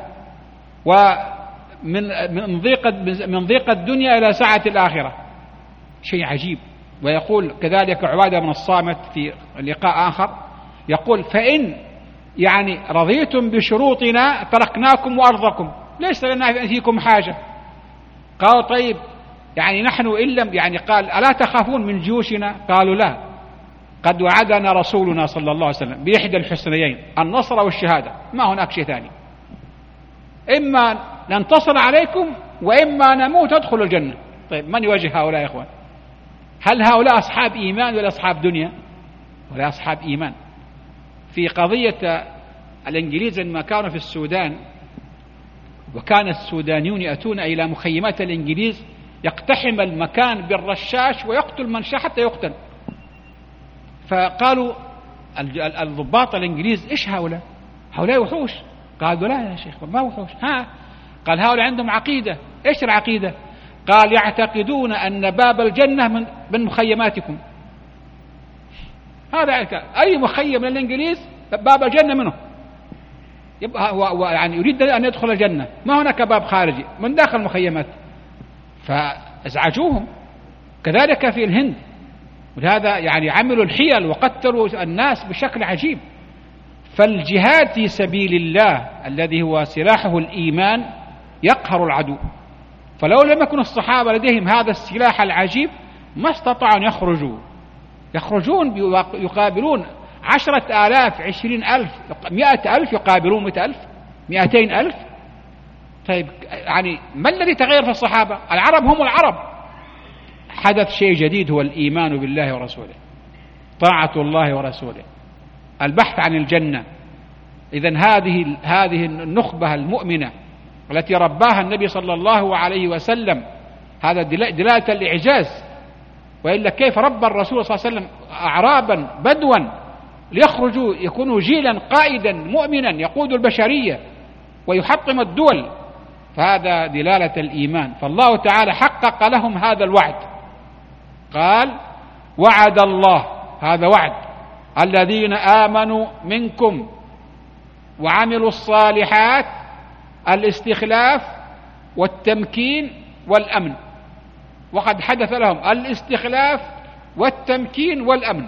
ومن ضيق الدنيا إلى سعة الآخرة. شيء عجيب. ويقول كذلك عبادة بن الصامت في لقاء آخر، يقول: فإن يعني رضيتم بشروطنا تركناكم وأرضكم، ليس لنا فيكم حاجة. قالوا: طيب يعني نحن إن لم يعني، قال: ألا تخافون من جيوشنا؟ قالوا: لا، قد وعدنا رسولنا صلى الله عليه وسلم بإحدى الحسنيين، النصر والشهادة، ما هناك شيء ثاني، إما ننتصر عليكم وإما نموت ادخلوا الجنة. طيب من يواجه هؤلاء يا إخوان؟ هل هؤلاء أصحاب إيمان ولا أصحاب دنيا؟ ولا أصحاب إيمان. في قضية الإنجليز لما كانوا في السودان، وكان السودانيون يأتون إلى مخيمات الإنجليز، يقتحم المكان بالرشاش ويقتل من شاء حتى يقتل. فقالوا الضباط الإنجليز: إيش هؤلاء؟ هؤلاء وحوش. قالوا: لا يا شيخ، ما وحوش. قال: هؤلاء عندهم عقيدة. إيش العقيدة؟ قال: يعتقدون أن باب الجنة من مخيماتكم. هذا أي مخيم من الإنجليز باب الجنة منه، يبقى هو يعني يريد أن يدخل الجنة، ما هناك باب خارجي من داخل المخيمات. فازعجوهم. كذلك في الهند، ولهذا يعني عملوا الحيل وقتلوا الناس بشكل عجيب. فالجهاد في سبيل الله الذي هو سلاحه الإيمان يقهر العدو. فلو لم يكن الصحابة لديهم هذا السلاح العجيب ما استطاعوا أن يخرجون يقابلون 10,000 20,000 100,000 يقابلون 100,000 200,000. طيب يعني ما الذي تغير في الصحابة؟ العرب هم العرب. حدث شيء جديد، هو الإيمان بالله ورسوله، طاعة الله ورسوله، البحث عن الجنة. إذن هذه النخبة المؤمنة التي رباها النبي صلى الله عليه وسلم، هذا دلالة الإعجاز. وإلا كيف ربى الرسول صلى الله عليه وسلم أعرابا بدوا ليخرجوا يكونوا جيلا قائدا مؤمنا يقود البشرية ويحطم الدول؟ فهذا دلالة الإيمان. فالله تعالى حقق لهم هذا الوعد، قال: وعد الله، هذا وعد، الذين آمنوا منكم وعملوا الصالحات الاستخلاف والتمكين والأمن. وقد حدث لهم الاستخلاف والتمكين والأمن.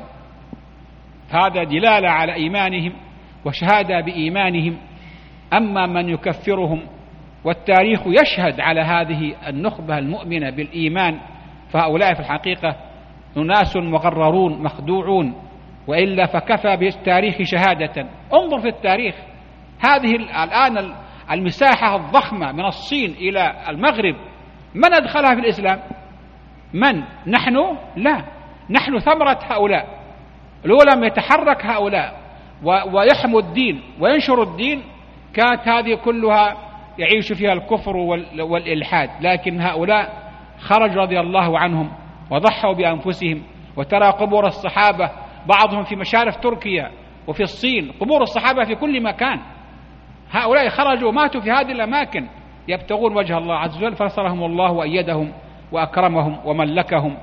هذا دلالة على إيمانهم وشهادة بإيمانهم. أما من يكفرهم، والتاريخ يشهد على هذه النخبة المؤمنة بالإيمان، فهؤلاء في الحقيقة أناس مغررون مخدوعون، وإلا فكفى بالتاريخ شهادة. انظر في التاريخ، هذه الآن المساحة الضخمة من الصين إلى المغرب، من أدخلها في الإسلام؟ من؟ نحن؟ لا، نحن ثمرة هؤلاء. لو لم يتحرك هؤلاء ويحموا الدين وينشروا الدين، كانت هذه كلها يعيش فيها الكفر والإلحاد. لكن هؤلاء خرج رضي الله عنهم وضحوا بأنفسهم. وترى قبور الصحابة بعضهم في مشارف تركيا وفي الصين، قبور الصحابة في كل مكان. هؤلاء خرجوا ماتوا في هذه الأماكن يبتغون وجه الله عز وجل، فنصرهم الله وأيدهم وأكرمهم وملكهم.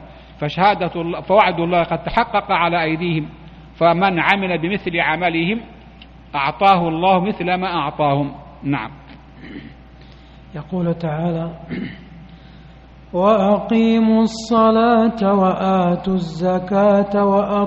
فوعد الله قد تحقق على أيديهم، فمن عمل بمثل عملهم أعطاه الله مثل ما أعطاهم. نعم. يقول تعالى: وأقيموا الصلاة وآتوا الزكاة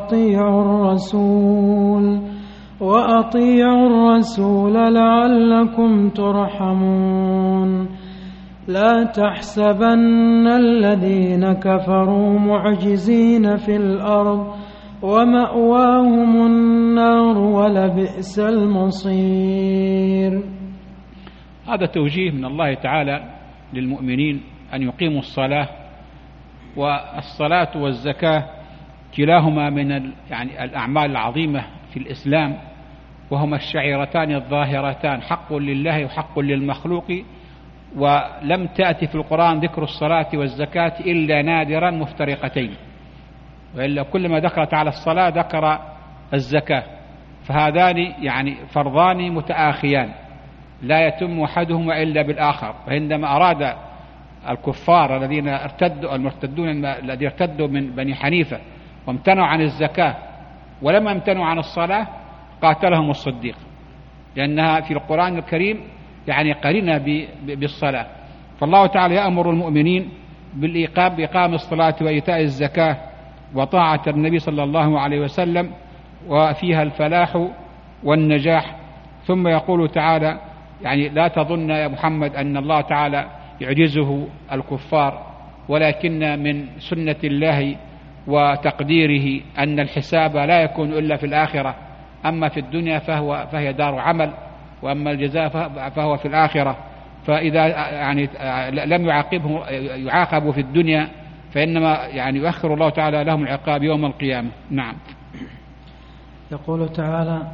وأطيعوا الرسول لعلكم ترحمون. لا تحسبن الذين كفروا معجزين في الأرض ومأواهم النار ولبئس المصير. هذا توجيه من الله تعالى للمؤمنين أن يقيموا الصلاة، والصلاة والزكاة كلاهما من الأعمال العظيمة في الإسلام، وهما الشعيرتان الظاهرتان، حق لله وحق للمخلوق، ولم تأتي في القرآن ذكر الصلاة والزكاة إلا نادرا مفترقتين، وإلا كلما ذكرت على الصلاة ذكر الزكاة، فهذان فرضان متآخيان لا يتم أحدهما إلا بالآخر. وعندما أراد الكفار الذين ارتدوا المرتدون الذين ارتدوا من بني حنيفة وامتنعوا عن الزكاة ولما امتنعوا عن الصلاة قاتلهم الصديق، لأنها في القرآن الكريم قرينة بالصلاة. فالله تعالى يأمر المؤمنين بإقام الصلاة وإيتاء الزكاة وطاعة النبي صلى الله عليه وسلم، وفيها الفلاح والنجاح. ثم يقول تعالى لا تظن يا محمد أن الله تعالى يعجزه الكفار، ولكن من سنة الله وتقديره أن الحساب لا يكون إلا في الآخرة، أما في الدنيا فهي دار عمل، وأما الجزاء فهو في الآخرة. فإذا لم يعاقبوا في الدنيا فإنما يؤخر الله تعالى لهم العقاب يوم القيامة. نعم. يقول تعالى: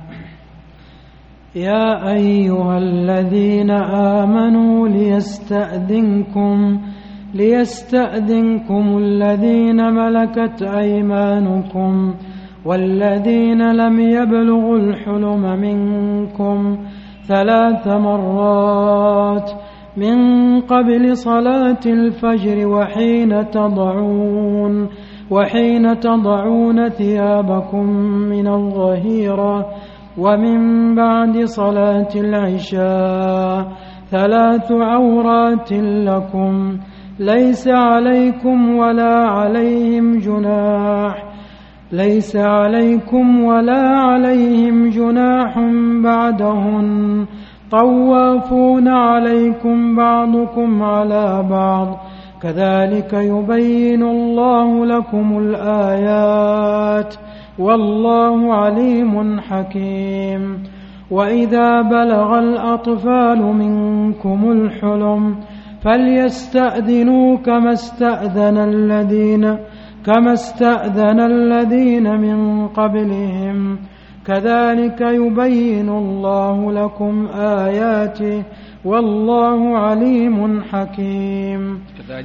يا أيها الذين آمنوا ليستأذنكم الذين ملكت أيمانكم والذين لم يبلغوا الحلم منكم 3 مرات من قبل صلاة الفجر وحين تضعون ثيابكم من الظهيرة ومن بعد صلاة العشاء 3 عورات لكم ليس عليكم ولا عليهم جناح بعدهن طوافون عليكم بعضكم على بعض كذلك يبين الله لكم الآيات والله عليم حكيم. وإذا بلغ الأطفال منكم الحلم فليستأذنوا كما استأذن الذين من قبلهم كذلك يبين الله لكم آياته والله عليم حكيم.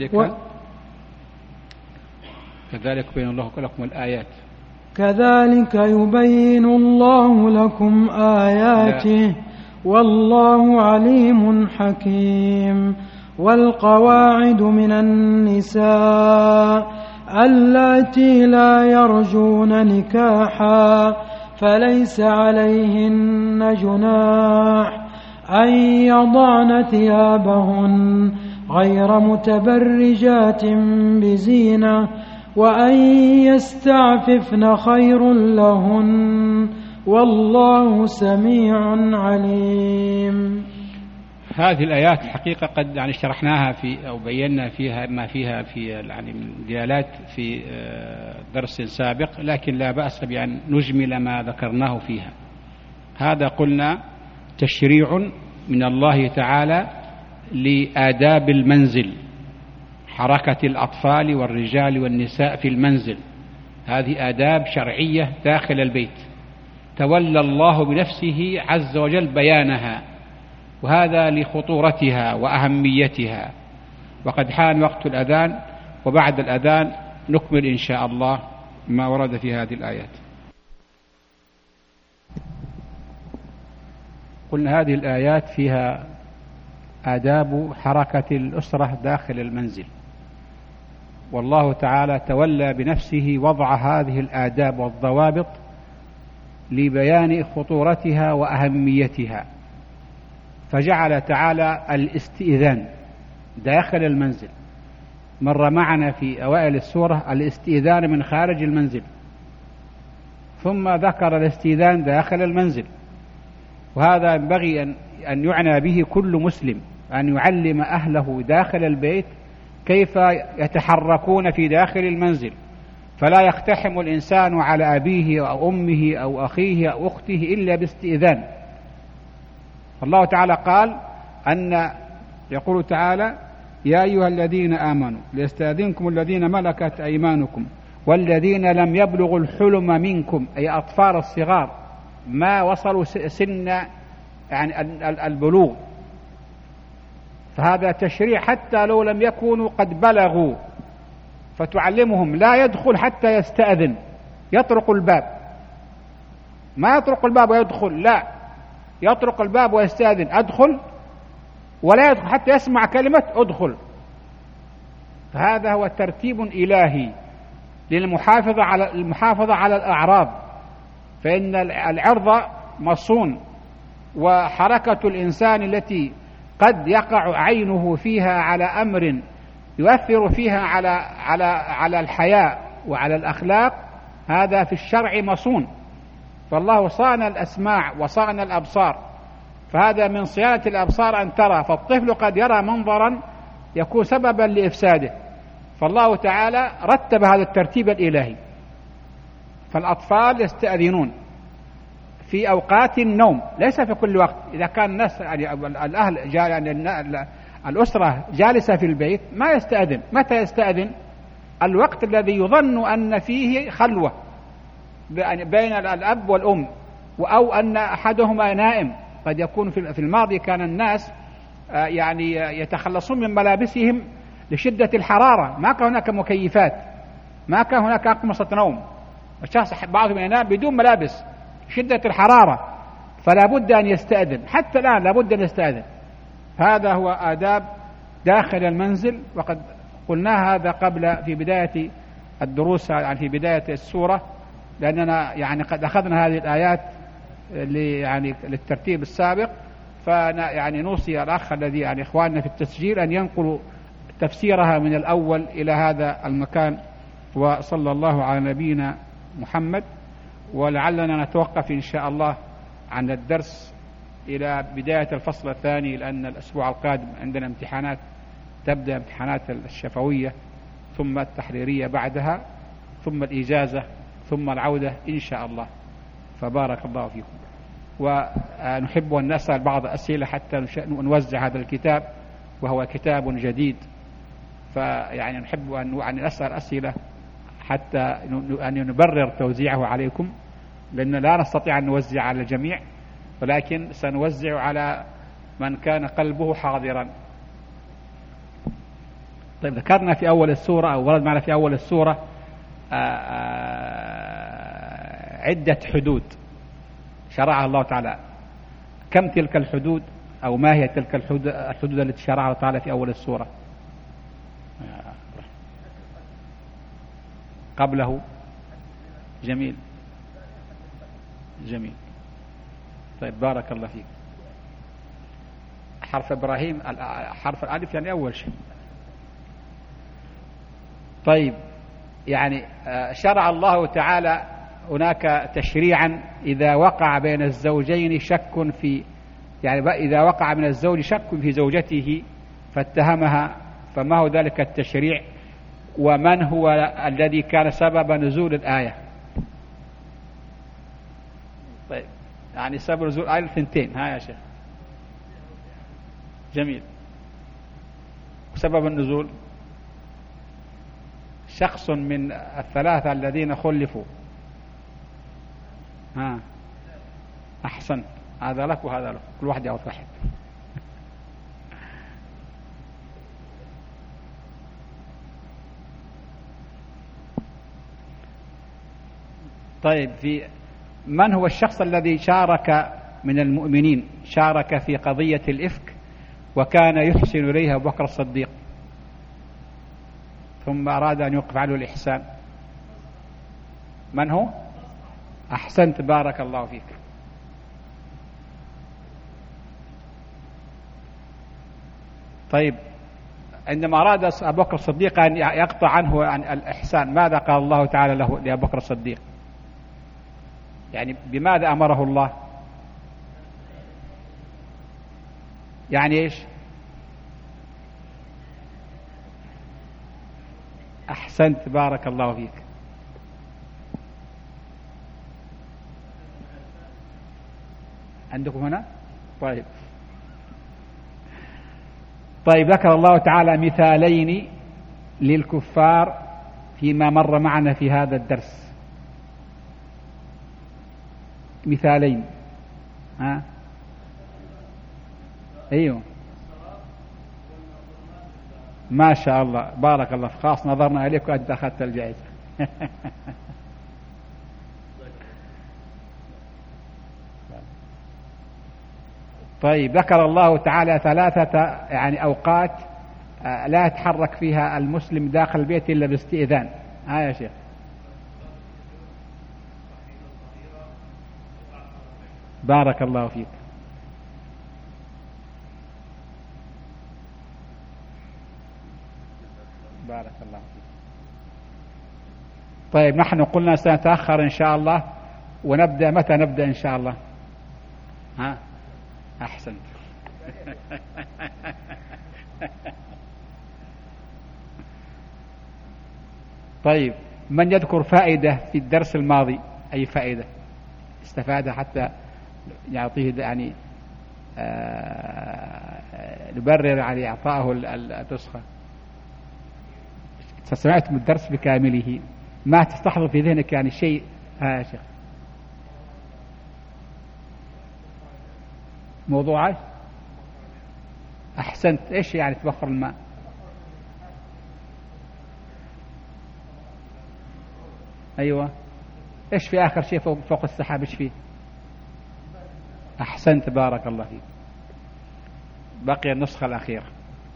كذلك يبين الله لكم الآيات. كذلك يبين الله لكم آياته والله عليم حكيم. والقواعد من النساء اللاتي لا يرجون نكاحا فليس عليهن جناح أن يضعن ثيابهن غير متبرجات بزينة وأن يستعففن خير لهن والله سميع عليم. هذه الآيات حقيقة قد شرحناها أو بينا فيها ما فيها في من دلالات في درس سابق، لكن لا بأس بأن نجمل ما ذكرناه فيها. هذا قلنا تشريع من الله تعالى لآداب المنزل، حركة الأطفال والرجال والنساء في المنزل، هذه آداب شرعية داخل البيت تولى الله بنفسه عز وجل بيانها، وهذا لخطورتها وأهميتها. وقد حان وقت الأذان، وبعد الأذان نكمل إن شاء الله ما ورد في هذه الآيات. قلنا هذه الآيات فيها آداب حركة الأسرة داخل المنزل، والله تعالى تولى بنفسه وضع هذه الآداب والضوابط لبيان خطورتها وأهميتها، فجعل تعالى الاستئذان داخل المنزل. مر معنا في أوائل السورة الاستئذان من خارج المنزل، ثم ذكر الاستئذان داخل المنزل، وهذا ينبغي أن يعنى به كل مسلم، أن يعلم أهله داخل البيت كيف يتحركون في داخل المنزل، فلا يقتحم الإنسان على أبيه أو أمه أو أخيه أو أخته إلا باستئذان. الله تعالى قال يقول تعالى: يا أيها الذين آمنوا ليستأذنكم الذين ملكت أيمانكم والذين لم يبلغوا الحلم منكم، أي أطفال الصغار ما وصلوا سن يعني البلوغ، فهذا تشريع حتى لو لم يكونوا قد بلغوا، فتعلمهم لا يدخل حتى يستأذن، يطرق الباب، ما يطرق الباب ويدخل، لا، يطرق الباب ويستأذن، أدخل، ولا يدخل حتى يسمع كلمة أدخل. فهذا هو ترتيب إلهي للمحافظة على الأعراض، فإن العرض مصون، وحركة الإنسان التي قد يقع عينه فيها على أمر يؤثر فيها على الحياة وعلى الأخلاق، هذا في الشرع مصون. فالله صان الأسماع وصان الأبصار، فهذا من صيانة الأبصار أن ترى، فالطفل قد يرى منظرا يكون سببا لإفساده، فالله تعالى رتب هذا الترتيب الإلهي. فالأطفال يستأذنون في أوقات النوم، ليس في كل وقت. إذا كان الناس الأهل الأسرة جالسة في البيت ما يستأذن. متى يستأذن؟ الوقت الذي يظن أن فيه خلوة بين الأب والأم، أو أن أحدهما نائم. قد يكون في الماضي كان الناس يعني يتخلصون من ملابسهم لشدة الحرارة، ما كان هناك مكيفات، ما كان هناك أقمصة نوم، الشخص بعضهم ينام بدون ملابس شدة الحرارة، فلا بد أن يستأذن. حتى الآن لا بد أن يستأذن. هذا هو آداب داخل المنزل، وقد قلنا هذا في بداية الدروس، يعني في بداية السورة، لأننا يعني قد أخذنا هذه الآيات للترتيب السابق، يعني نوصي الأخ الذي يعني إخواننا في التسجيل أن ينقلوا تفسيرها من الأول إلى هذا المكان. وصلى الله على نبينا محمد. ولعلنا نتوقف إن شاء الله عن الدرس إلى بداية الفصل الثاني، لأن الأسبوع القادم عندنا امتحانات، تبدأ امتحانات الشفوية ثم التحريرية بعدها، ثم الإجازة، ثم العودة إن شاء الله. فبارك الله فيكم. ونحب أن نسأل بعض الأسئلة حتى نوزع هذا الكتاب، وهو كتاب جديد، فيعني نحب أن نسأل أسئلة حتى أن نبرر توزيعه عليكم، لأن لا نستطيع أن نوزع على الجميع، ولكن سنوزع على من كان قلبه حاضرا. طيب، ذكرنا في أول السورة، أو ورد معنا في أول السورة عدة حدود شرعها الله تعالى. كم تلك الحدود، أو ما هي تلك الحدود التي شرعها الله تعالى في أول السورة؟ قبله جميل. طيب، بارك الله فيك. حرف إبراهيم، حرف الألف يعني أول شيء. طيب، يعني شرع الله تعالى هناك تشريعا إذا وقع بين الزوجين شك يعني إذا وقع من الزوج شك في زوجته فاتهمها، فما هو ذلك التشريع؟ ومن هو الذي كان سبب نزول الآية؟ طيب، يعني سبب نزول الآية 2 ها يا شيخ؟ جميل. سبب النزول شخص من الثلاثة الذين خلفوا. أحسن، هذا لك وهذا لك، كل واحد يعطي واحد. طيب، من هو الشخص الذي شارك من المؤمنين، شارك في قضية الإفك وكان يحسن إليها أبو بكر الصديق، ثم أراد أن يوقف عنه الإحسان؟ من هو؟ أحسنت، بارك الله فيك. طيب، عندما أراد أبو بكر الصديق أن يقطع عنه عن الإحسان، ماذا قال الله تعالى له لأبو بكر الصديق؟ يعني بماذا أمره الله؟ يعني إيش؟ أحسنت، بارك الله فيك. عندكم هنا؟ طيب ذكر الله تعالى مثالين للكفار فيما مر معنا في هذا الدرس، مثالين. أيوه ما شاء الله، بارك الله، خاص نظرنا إليك وأنت أخذت الجائزة. طيب ذكر الله تعالى 3 يعني أوقات لا يتحرك فيها المسلم داخل البيت إلا باستئذان. يا شيخ. بارك الله فيك. بارك الله فيك. طيب نحن قلنا سنتأخر إن شاء الله، ونبدأ متى نبدأ إن شاء الله؟ أحسنت. طيب من يذكر فائدة في الدرس الماضي، أي فائدة استفادها حتى يعطيه يعني نبرر على إعطائه النسخة. سمعت من الدرس بكامله، ما تستحضر في ذهنك يعني شيء؟ يا شيخ موضوعات. أحسنت. إيش يعني تبخر الماء؟ أيوة. إيش في آخر شيء فوق السحاب إيش فيه؟ أحسنت بارك الله فيك. بقي النسخة الأخيرة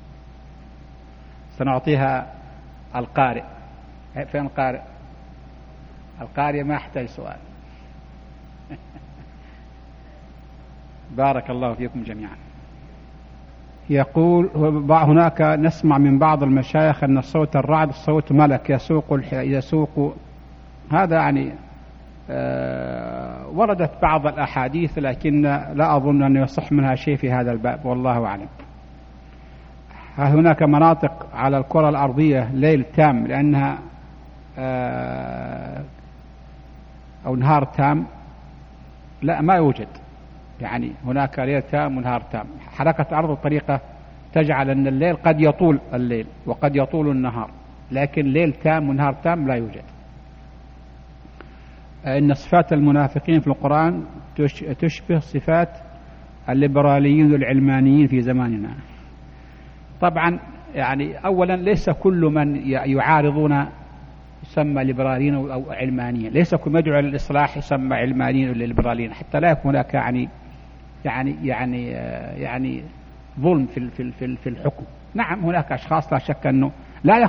سنعطيها القارئ. فين القارئ؟ القارئ ما يحتاج سؤال. بارك الله فيكم جميعا. يقول هناك نسمع من بعض المشايخ أن صوت الرعد صوت ملك يسوق. هذا يعني وردت بعض الأحاديث، لكن لا أظن أن يصح منها شيء في هذا الباب، والله أعلم. هناك مناطق على الكرة الأرضية ليل تام لأنها أو نهار تام؟ لا ما يوجد، يعني هناك ليل تام ونهار تام. حركة الأرض الطريقة تجعل أن الليل قد يطول الليل وقد يطول النهار، لكن ليل تام ونهار تام لا يوجد. إن صفات المنافقين في القرآن تشبه صفات الليبراليين والعلمانيين في زماننا. طبعا يعني أولا ليس كل من يعارضون يسمى ليبراليين أو علمانيين، ليس كل من يدعو للإصلاح يسمى علمانيين ولا ليبراليين، حتى لا يكون هناك يعني ظلم في الحكم. نعم هناك أشخاص لا شك أنه لا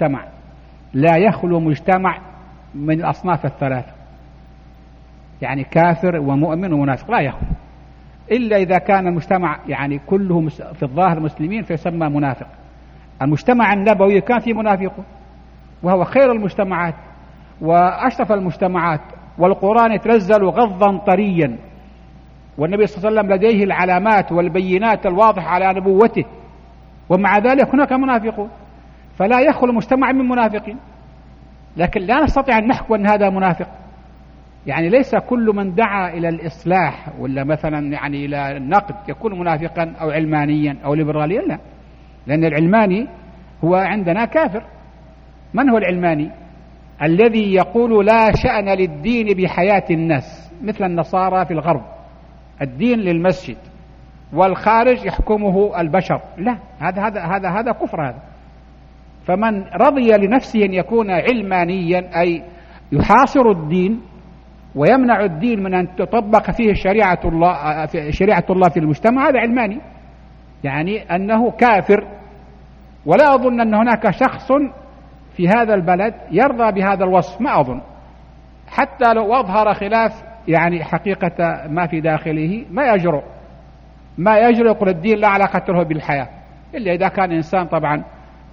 يخلو مجتمع من الأصناف الثلاثة، يعني كافر ومؤمن ومنافق لا يخلو، إلا إذا كان المجتمع يعني كله في الظاهر مسلمين فيسمى منافق. المجتمع النبوي كان فيه منافقون، وهو خير المجتمعات وأشرف المجتمعات، والقرآن يتنزل غضا طريا، والنبي صلى الله عليه وسلم لديه العلامات والبينات الواضحة على نبوته، ومع ذلك هناك منافقون، فلا يخلو مجتمع من منافقين. لكن لا نستطيع أن نحكم أن هذا منافق، يعني ليس كل من دعا إلى الإصلاح ولا مثلا يعني إلى النقد يكون منافقا أو علمانيا أو ليبراليا، لا، لأن العلماني هو عندنا كافر. من هو العلماني؟ الذي يقول لا شأن للدين بحياة الناس، مثل النصارى في الغرب، الدين للمسجد والخارج يحكمه البشر. لا، هذا كفر هذا. فمن رضي لنفسه أن يكون علمانيا أي يحاصر الدين ويمنع الدين من أن تطبق فيه شريعة الله في المجتمع، هذا علماني، يعني أنه كافر. ولا أظن أن هناك شخص في هذا البلد يرضى بهذا الوصف، ما أظن، حتى لو أظهر خلاف يعني حقيقة ما في داخله ما يجرؤ يقول الدين لا علاقة له بالحياة، إلا إذا كان إنسان طبعا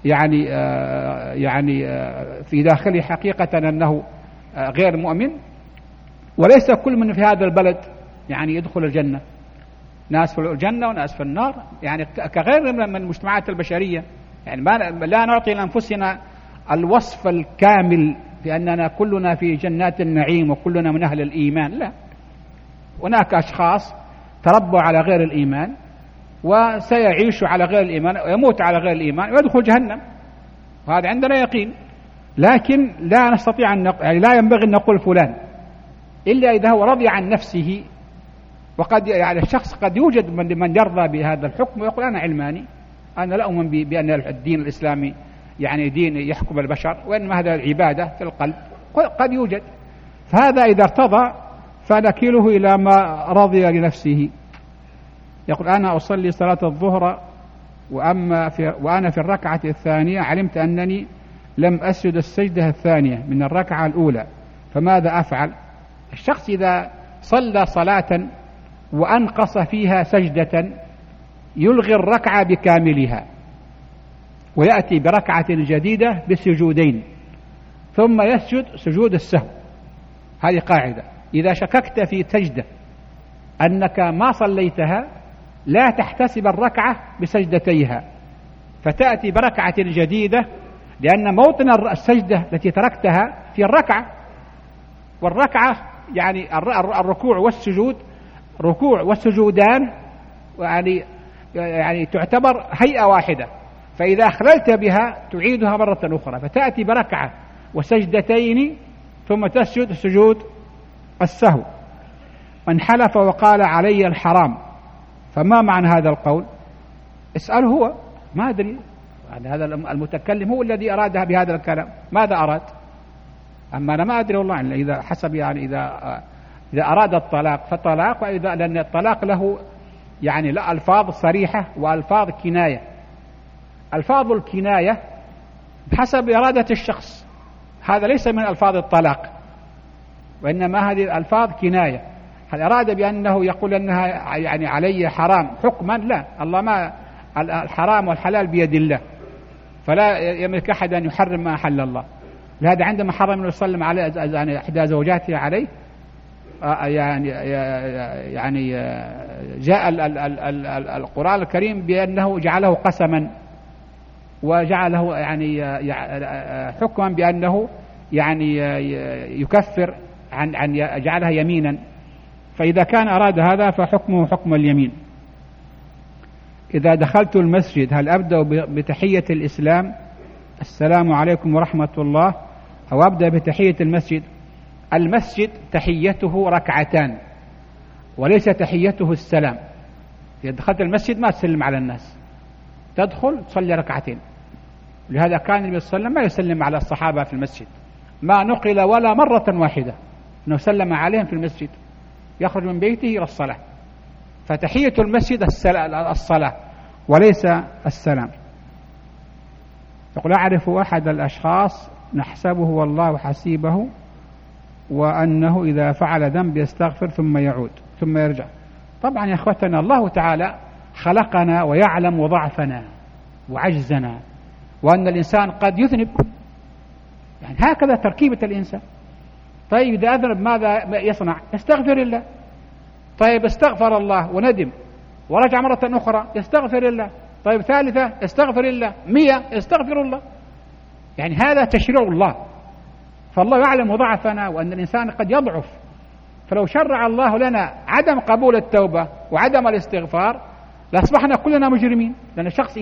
يعني في داخله حقيقة أنه غير مؤمن. وليس كل من في هذا البلد يعني يدخل الجنة، ناس في الجنة وناس في النار، يعني كغير من المجتمعات البشرية، يعني لا نعطي لأنفسنا الوصف الكامل في أننا كلنا في جنات النعيم وكلنا من أهل الإيمان، لا. هناك أشخاص تربوا على غير الإيمان وسيعيش على غير الإيمان ويموت على غير الإيمان ويدخل جهنم، وهذا عندنا يقين. لكن لا نستطيع يعني لا ينبغي أن نقول فلان إلا إذا هو رضي عن نفسه. وقد يعني الشخص قد يوجد من يرضى بهذا الحكم ويقول أنا علماني، أنا لا أؤمن بأن الدين الإسلامي يعني دين يحكم البشر، وإنما هذا العبادة في القلب، قد يوجد. فهذا إذا ارتضى فنكله إلى ما رضي لنفسه. يقول أنا أصلي صلاة الظهر وأنا في الركعة الثانية علمت أنني لم أسجد السجدة الثانية من الركعة الأولى، فماذا أفعل؟ الشخص إذا صلى صلاة وأنقص فيها سجدة يلغي الركعة بكاملها ويأتي بركعة جديدة بسجودين ثم يسجد سجود السهو. هذه قاعدة، إذا شككت في سجدة أنك ما صليتها لا تحتسب الركعة بسجدتيها، فتأتي بركعة جديدة، لأن موطن السجدة التي تركتها في الركعة، والركعة يعني الركوع والسجود، ركوع والسجودان يعني تعتبر هيئة واحدة، فإذا أخللت بها تعيدها مرة أخرى، فتأتي بركعة وسجدتين ثم تسجد سجود السهو. من حلف وقال علي الحرام، فما معنى هذا القول؟ اسأله هو، ما أدري، يعني هذا المتكلم هو الذي أرادها بهذا الكلام، ماذا أراد؟ أما أنا ما أدري والله، إذا حسب يعني إذا أراد الطلاق فطلاق، وإذا لأن الطلاق له يعني لا ألفاظ صريحة وألفاظ كناية. ألفاظ الكناية بحسب إرادة الشخص، هذا ليس من ألفاظ الطلاق، وإنما هذه الألفاظ كناية. هل أراد بأنه يقول أنها يعني علي حرام حكما؟ لا، الله ما الحرام والحلال بيد الله، فلا يملك أحد أن يحرم ما أحل الله. لهذا عندما حرم النبي صلى الله عليه وسلم على إحدى زوجاته عليه يعني جاء القرآن الكريم بأنه جعله قسما، وجعله يعني حكما بأنه يعني يكفر عن جعلها يمينا. فإذا كان أراد هذا فحكمه حكم اليمين. إذا دخلت المسجد هل أبدأ بتحية الإسلام السلام عليكم ورحمة الله، أو أبدأ بتحية المسجد؟ المسجد تحيته ركعتان وليس تحيته السلام. إذا دخلت المسجد ما تسلم على الناس، تدخل تصلي ركعتين. لهذا كان النبي صلى الله عليه وسلم ما يسلم على الصحابة في المسجد، ما نقل ولا مرة واحدة أنه سلم عليهم في المسجد، يخرج من بيته إلى الصلاة. فتحية المسجد الصلاة وليس السلام. يقول أعرف أحد الأشخاص نحسبه والله حسيبه، وأنه إذا فعل ذنب يستغفر ثم يعود ثم يرجع. طبعا يا أخوتنا الله تعالى خلقنا ويعلم ضعفنا وعجزنا، وأن الإنسان قد يذنب، يعني هكذا تركيبة الإنسان. طيب إذا أذنب ماذا يصنع؟ يستغفر الله. طيب استغفر الله وندم ورجع مرة أخرى يستغفر الله. طيب ثالثة يستغفر الله، 100 يستغفر الله. يعني هذا تشريع الله، فالله يعلم ضعفنا وأن الإنسان قد يضعف. فلو شرع الله لنا عدم قبول التوبة وعدم الاستغفار لأصبحنا كلنا مجرمين. لأن الشخص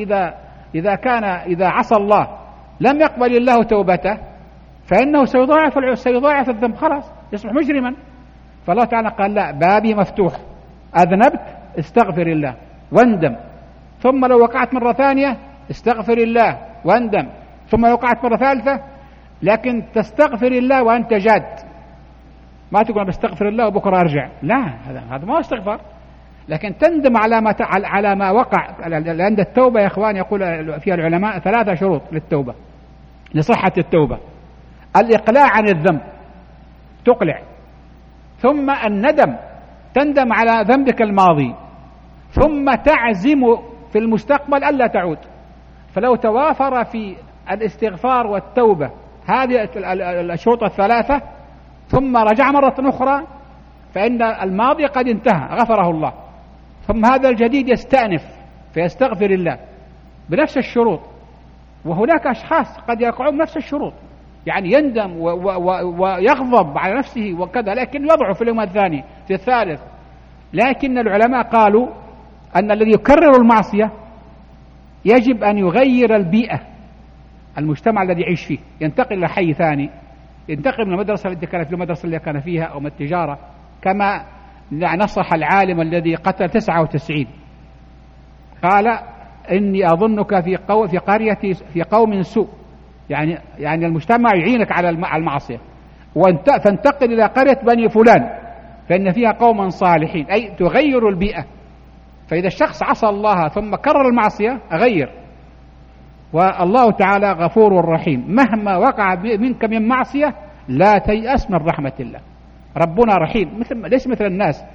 إذا عصى الله لم يقبل الله توبته فإنه سيضاعف الذنب، خلاص يصبح مجرما. فالله تعالى قال لا، بابي مفتوح، أذنبت استغفر الله واندم، ثم لو وقعت مرة ثانية استغفر الله واندم، ثم وقعت مرة ثالثة، لكن تستغفر الله وأنت جاد. ما تقول بستغفر الله وبكرة أرجع، لا، هذا ما هو استغفار. لكن تندم على ما وقع. لأن التوبة يا إخوان يقول فيها العلماء 3 شروط للتوبة، لصحة التوبة: الإقلاع عن الذنب، تقلع، ثم الندم، تندم على ذنبك الماضي، ثم تعزم في المستقبل ألا تعود. فلو توافر في الاستغفار والتوبة هذه الشروط 3 ثم رجع مرة أخرى فإن الماضي قد انتهى غفره الله، ثم هذا الجديد يستأنف فيستغفر الله بنفس الشروط. وهناك أشخاص قد يقعون بنفس الشروط، يعني يندم ويغضب على نفسه وكذا، لكن يضعف في اليوم الثاني في الثالث، لكن العلماء قالوا أن الذي يكرر المعصية يجب أن يغير البيئة، المجتمع الذي يعيش فيه، ينتقل إلى حي ثاني، ينتقل من المدرسة التي كان في المدرسة التي كان فيها أو من التجارة، كما نصح العالم الذي قتل 99 قال إني أظنك في قرية في قوم سوء، يعني المجتمع يعينك على المعصية، فانتقل إلى قرية بني فلان فإن فيها قوما صالحين، أي تغير البيئة. فإذا الشخص عصى الله ثم كرر المعصية أغير. والله تعالى غفور رحيم، مهما وقع منك من معصية لا تيأس من رحمة الله. ربنا رحيم، ليس مثل الناس.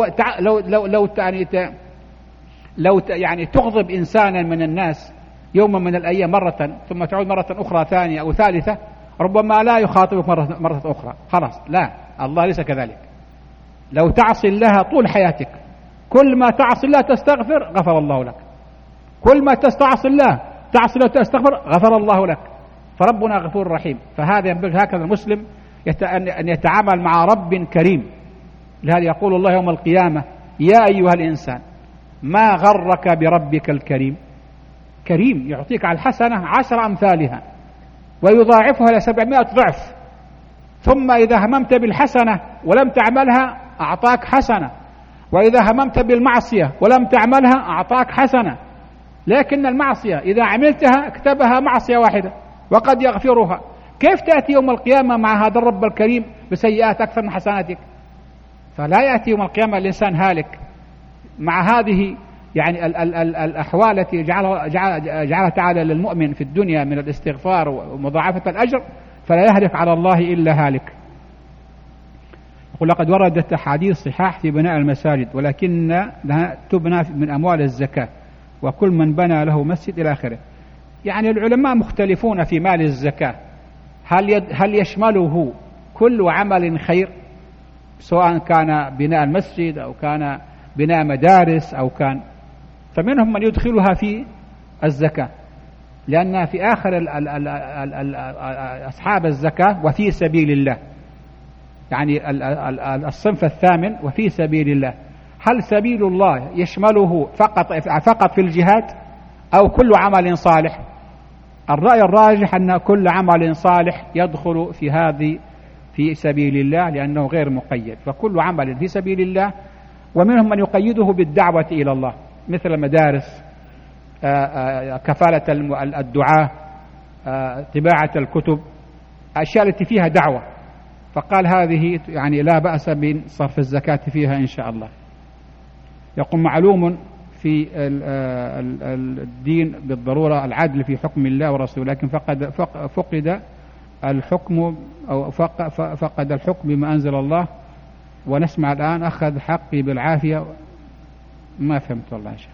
لو يعني تغضب إنسانا من الناس يوما من الأيام مرة ثم تعود مرة أخرى ثانية أو ثالثة ربما لا يخاطبك مرة أخرى، خلاص. لا، الله ليس كذلك. لو تعصي الله طول حياتك، كل ما تعصي الله تستغفر غفر الله لك، كل ما تستعصي الله تعصي الله تستغفر غفر الله لك. فربنا غفور رحيم. فهذا ينبغي هكذا المسلم أن يتعامل مع رب كريم. لهذا يقول الله يوم القيامة يا أيها الإنسان ما غرك بربك الكريم. كريم يعطيك على الحسنة 10 أمثالها ويضاعفها إلى 700 ضعف، ثم إذا هممت بالحسنة ولم تعملها أعطاك حسنة، وإذا هممت بالمعصية ولم تعملها أعطاك حسنة. لكن المعصية إذا عملتها اكتبها معصية واحدة وقد يغفرها. كيف تأتي يوم القيامة مع هذا الرب الكريم بسيئات أكثر من حسناتك؟ فلا يأتي يوم القيامة الإنسان هالك مع هذه يعني الأحوال التي جعلها تعالى للمؤمن في الدنيا من الاستغفار ومضاعفة الأجر، فلا يهلك على الله إلا هالك. يقول لقد وردت أحاديث صحاح في بناء المساجد ولكنها تبنى من أموال الزكاة وكل من بنى له مسجد إلى آخره. يعني العلماء مختلفون في مال الزكاة، هل يشمله كل عمل خير سواء كان بناء المسجد أو كان بناء مدارس أو كان، فمنهم من يدخلها في الزكاة، لأن في آخر أصحاب الزكاة وفي سبيل الله، يعني الصنف الثامن وفي سبيل الله. هل سبيل الله يشمله فقط في الجهاد أو كل عمل صالح؟ الرأي الراجح أن كل عمل صالح يدخل في سبيل الله لأنه غير مقيد، فكل عمل في سبيل الله. ومنهم من يقيده بالدعوة إلى الله مثل المدارس، كفالة الدعاة، طباعة الكتب، أشياء التي فيها دعوة، فقال هذه يعني لا بأس من صرف الزكاة فيها إن شاء الله. يقول معلوم في الدين بالضرورة العدل في حكم الله ورسوله، لكن فقد الحكم أو فقد الحكم بما أنزل الله، ونسمع الآن أخذ حقي بالعافية. ما فهمت والله يا شيخ.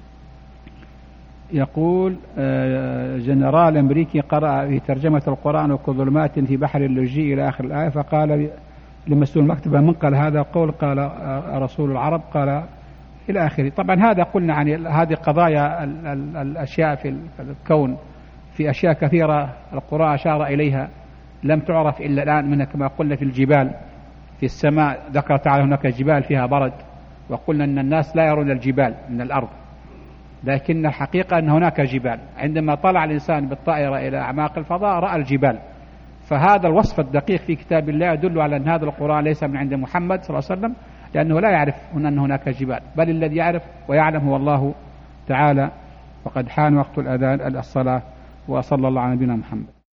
يقول جنرال أمريكي قرأ في ترجمة القرآن وكظلمات في بحر اللجي إلى آخر الآية، فقال لمسؤول المكتبة من قال هذا القول؟ قال رسول العرب، قال إلى آخره. طبعا هذا قلنا عن هذه قضايا الأشياء في الكون، في أشياء كثيرة القرآن أشار إليها لم تعرف إلا الآن، منها كما قلنا في الجبال في السماء، ذكر تعالى هناك جبال فيها برد، وقلنا أن الناس لا يرون الجبال من الأرض، لكن الحقيقة أن هناك جبال. عندما طلع الإنسان بالطائرة إلى أعماق الفضاء رأى الجبال. فهذا الوصف الدقيق في كتاب الله يدل على أن هذا القرآن ليس من عند محمد صلى الله عليه وسلم، لأنه لا يعرف أن هناك جبال، بل الذي يعرف ويعلم هو الله تعالى. وقد حان وقت الأذان الصلاة، وصلى الله على نبينا محمد.